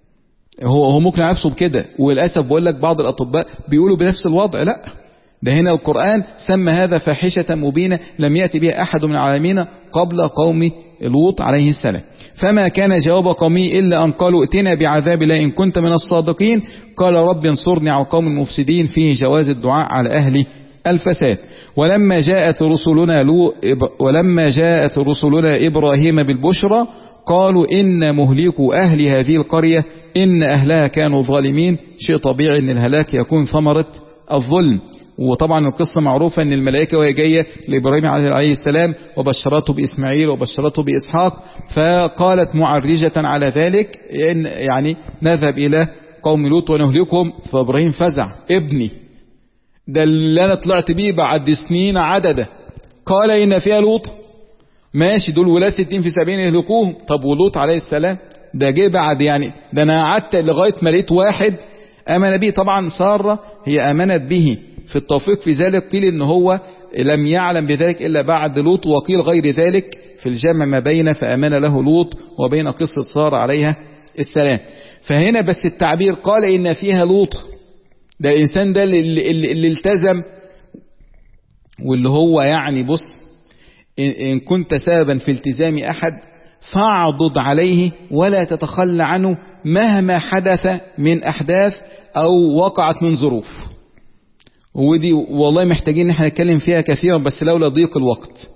هو هو مقنع نفسه بكده. وللاسف بقول لك بعض الاطباء بيقولوا بنفس الوضع. لا، ده هنا القرآن سمى هذا فاحشة مبينة لم يأتي بها أحد من العالمين قبل قوم لوط عليه السلام. فما كان جواب قومه إلا أن قالوا ائتنا بعذاب الله إن كنت من الصادقين، قال رب انصرني على القوم المفسدين، فيه جواز الدعاء على أهل الفساد. ولما جاءت رسلنا لو ولما جاءت رسلنا إبراهيم بالبشرى قالوا إن مهلكوا أهل هذه القرية إن أهلها كانوا ظالمين. شيء طبيعي أن الهلاك يكون ثمرة الظلم. وطبعا القصة معروفة ان الملائكة وهي جاية لإبراهيم عليه السلام وبشرته بإسماعيل وبشرته بإسحاق، فقالت معرجة على ذلك إن يعني نذهب إلى قوم لوط ونهلكهم. فإبراهيم فزع، ابني ده اللي أنا طلعت بيه بعد سنين عددة، قال إن فيها لوط، ماشي دول ولا ستين في سبعين يهلكوهم. طب ولوط عليه السلام ده جه بعد، يعني ده أنا قعدت لغاية ما لقيت واحد آمن به. طبعا سارة هي آمنت به في التوفيق في ذلك، قيل ان هو لم يعلم بذلك الا بعد لوط، وقيل غير ذلك في الجمع ما بين فامن له لوط وبين قصة سارة عليها السلام. فهنا بس التعبير قال ان فيها لوط، ده الانسان ده اللي, اللي, اللي التزم، واللي هو يعني بص ان كنت سببا في التزام احد فاعضد عليه ولا تتخلى عنه مهما حدث من احداث او وقعت من ظروف. ودي والله محتاجين نحن نتكلم فيها كثيرا، بس لولا ضيق الوقت.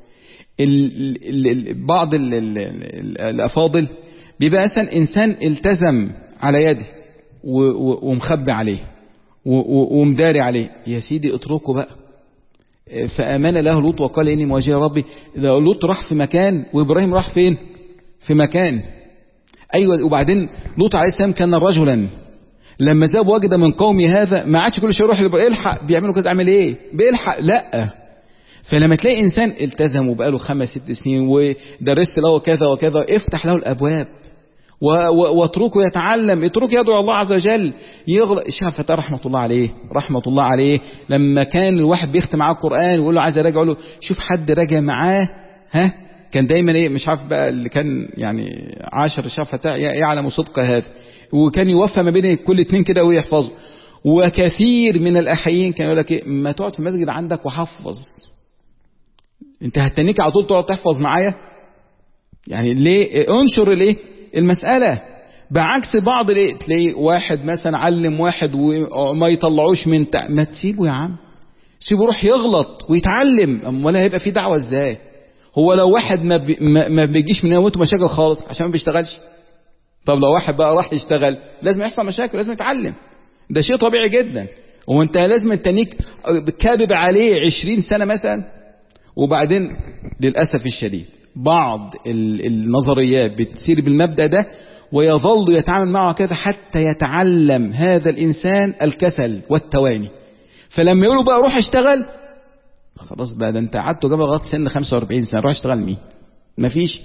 ال ال بعض ال ال ال الأفاضل بيبقى مثلا إنسان التزم على يده ومخبي عليه ومداري عليه، يا سيدي اتركه بقى. فآمن له لوط وقال إني مواجه ربي. إذا لوط راح في مكان وإبراهيم راح فين؟ في مكان. أيوة. وبعدين لوط عليه السلام كان رجلا، لما ذهب وجد من قومي هذا، ما عادش كل شيء يروح الحق بيعملوا كذا، اعمل ايه بيلحق، لا. فلما تلاقي انسان التزم وبقاله خمس ست سنين ودرست له كذا وكذا، افتح له الابواب واتركه يتعلم، اتركه يدعو الله عز وجل. يغلق الشيخ فتاه رحمه الله عليه رحمه الله عليه لما كان الواحد بيختم معاه القران ويقول له عايز اراجع، يقول له شوف حد راجع معاه ها كان دايما ايه مش عارف بقى اللي كان يعني عاشر شافة يعلم صدق هذا، وكان يوفى ما بين كل اتنين كده ويحفظه. وكثير من الأحيين كان يقول لك ايه ما تقعد في المسجد عندك وحفظ، انت هتنيك على طول تقعد تحفظ معايا يعني ليه؟ انشر الايه المسألة. بعكس بعض الايه تلاقي واحد مثلا علم واحد وما يطلعوش من تع... ما تسيبه يا عم، سيبه يروح يغلط ويتعلم، امال هيبقى في دعوة ازاي؟ هو لو واحد ما, بي... ما... ما بيجيش من يومته مشاكل خالص عشان ما بيشتغلش، طب لو واحد بقى راح يشتغل لازم يحصل مشاكل، لازم يتعلم، ده شيء طبيعي جدا. وانت لازم تنيك كابب عليه عشرين سنة مثلا. وبعدين للأسف الشديد بعض النظريات بتسير بالمبدأ ده ويظل يتعامل معه كذا حتى يتعلم هذا الإنسان الكسل والتواني. فلما يقولوا بقى روح اشتغل، خلاص بقى ده انت قعدت جنب لغايه سن خمسة وأربعين سنة، روح اشتغل مين؟ مفيش.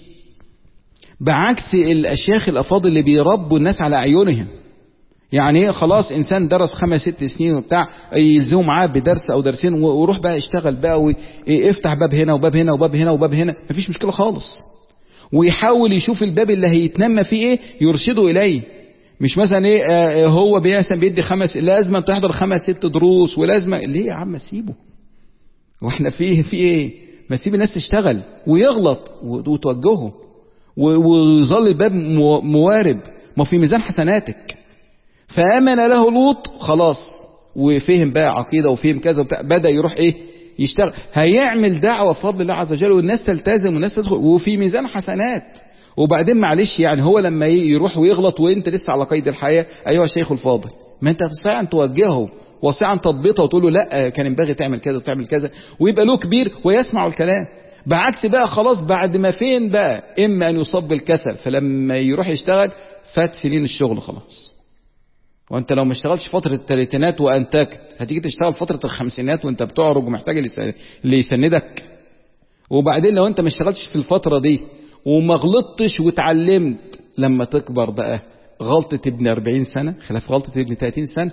بعكس الأشياخ الأفاضل اللي بيربوا الناس على عيونهم، يعني خلاص إنسان درس خمس ست سنين وبتاع يلزموا معاه بدرس أو درسين وروح بقى اشتغل بقى ويفتح باب هنا وباب هنا وباب هنا وباب هنا، مفيش مشكلة خالص. ويحاول يشوف الباب اللي هيتنمى فيه ايه يرشده إليه. مش مثلا ايه آه هو مثلا بيدي خمس لازم تحضر خمس ست دروس ولازم ليه يا عم سيبه، واحنا فيه في ايه؟ ما سيب الناس تشتغل ويغلط وتوجهه ويظل الباب موارب، ما في ميزان حسناتك. فآمن له لوط خلاص وفهم بقى عقيدة وفهم كذا وبتاع، بدأ يروح ايه يشتغل، هيعمل دعوة بفضل الله عز وجل والناس تلتزم والناس تدخل وفي ميزان حسنات. وبعدين معلش يعني هو لما يروح ويغلط وانت لسه على قيد الحياة ايها الشيخ الفاضل، ما انت تستطيع ان توجهه وسعا تضبطه وتقول له لا كان ينبغي تعمل كذا وتعمل كذا، ويبقى له كبير ويسمع الكلام. بعكس بقى خلاص بعد ما فين بقى اما ان يصاب بالكسل فلما يروح يشتغل فات سنين الشغل خلاص. وانت لو ما اشتغلتش فترة الثلاثينات وانتاك هتيجي تشتغل فترة الخمسينات وانت بتعرج ومحتاج اللي يسندك. وبعدين لو انت ما اشتغلتش في الفترة دي وما غلطتش وتعلمت، لما تكبر بقى غلطة ابن أربعين سنة خلاف غلطة ابن ثلاثين سنة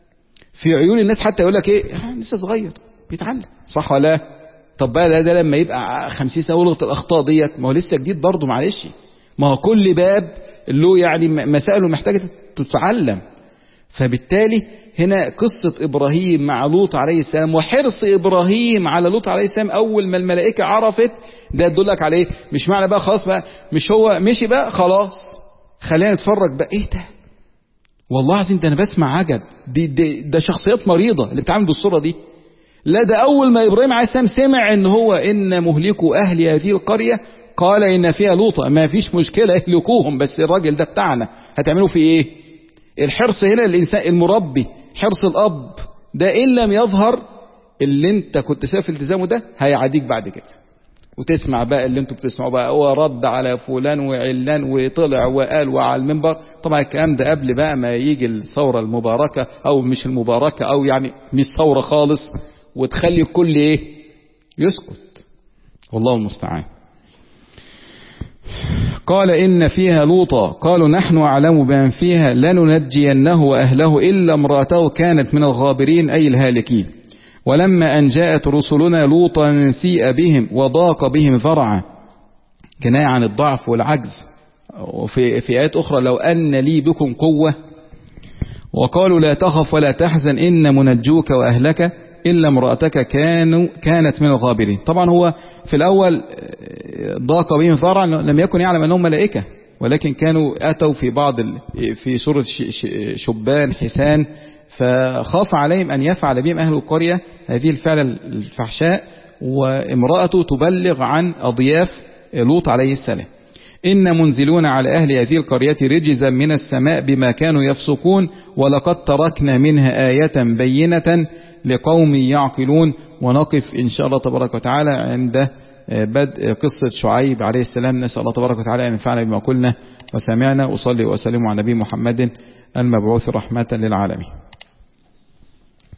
في عيون الناس، حتى يقول لك ايه لسه صغير بيتعلم، صح ولا؟ طب بقى ده, ده لما يبقى خمسين سنة ولغة الأخطاء ديت، ما هو لسه جديد برضه معلش، ما هو كل باب له يعني مسائل محتاجة تتعلم. فبالتالي هنا قصة إبراهيم مع لوط عليه السلام وحرص إبراهيم على لوط عليه السلام أول ما الملائكة عرفت، ده يدلك عليه. مش معنى بقى خلاص بقى مش هو مشي بقى خلاص خلينا نتفرج بقى ايه ده، والله عظيم ده انا بسمع عجب، دي, دي ده شخصيات مريضة اللي بتعمل بالصورة دي. لا ده أول ما إبراهيم عليه السلام سمع إن هو إن مهلكوا أهل هذه القرية قال إن فيها لوطا، ما فيش مشكلة اهلكوهم بس الراجل ده بتاعنا هتعملوا فيه إيه؟ الحرص هنا الإنسان المربي، حرص الأب ده إن لم يظهر اللي انت كنت سايف التزامه ده هيعاديك بعد كده. وتسمع بقى اللي انتوا بتسمعوا بقى هو رد على فلان وعلان وطلع وقال وعلى المنبر. طبعا الكلام ده قبل بقى ما يجي الثورة المباركة أو مش المباركة أو يعني مش ثورة خالص، وتخلي الكل ايه يسكت، والله المستعان. قال إن فيها لوطا قالوا نحن أعلم بمن فيها لننجينه وأهله إلا امرأته كانت من الغابرين أي الهالكين. ولما أن جاءت رسلنا لوطا سيء بهم وضاق بهم ذرعا، كناية عن الضعف والعجز. وفي في آيات أخرى لو أن لي بكم قوة، وقالوا لا تخف ولا تحزن إن منجوك وأهلك إلا امرأتك كانوا كانت من الغابرين. طبعا هو في الأول ضاق بهم ذرعا لم يكن يعلم أنهم ملائكة، ولكن كانوا أتوا في بعض في سورة شبان حسان، فخاف عليهم أن يفعل بهم أهل القرية هذه الفعل الفحشاء، وامرأته تبلغ عن أضياف لوط عليه السلام. إن منزلون على أهل هذه القرية رجزا من السماء بما كانوا يفسقون ولقد تركنا منها آية بينة لقوم يعقلون. ونقف إن شاء الله تبارك وتعالى عند بدء قصة شعيب عليه السلام. نسأل الله تبارك وتعالى أن ينفعنا بما قلنا وسمعنا. وصلي وسلم على نبي محمد المبعوث رحمة للعالمين.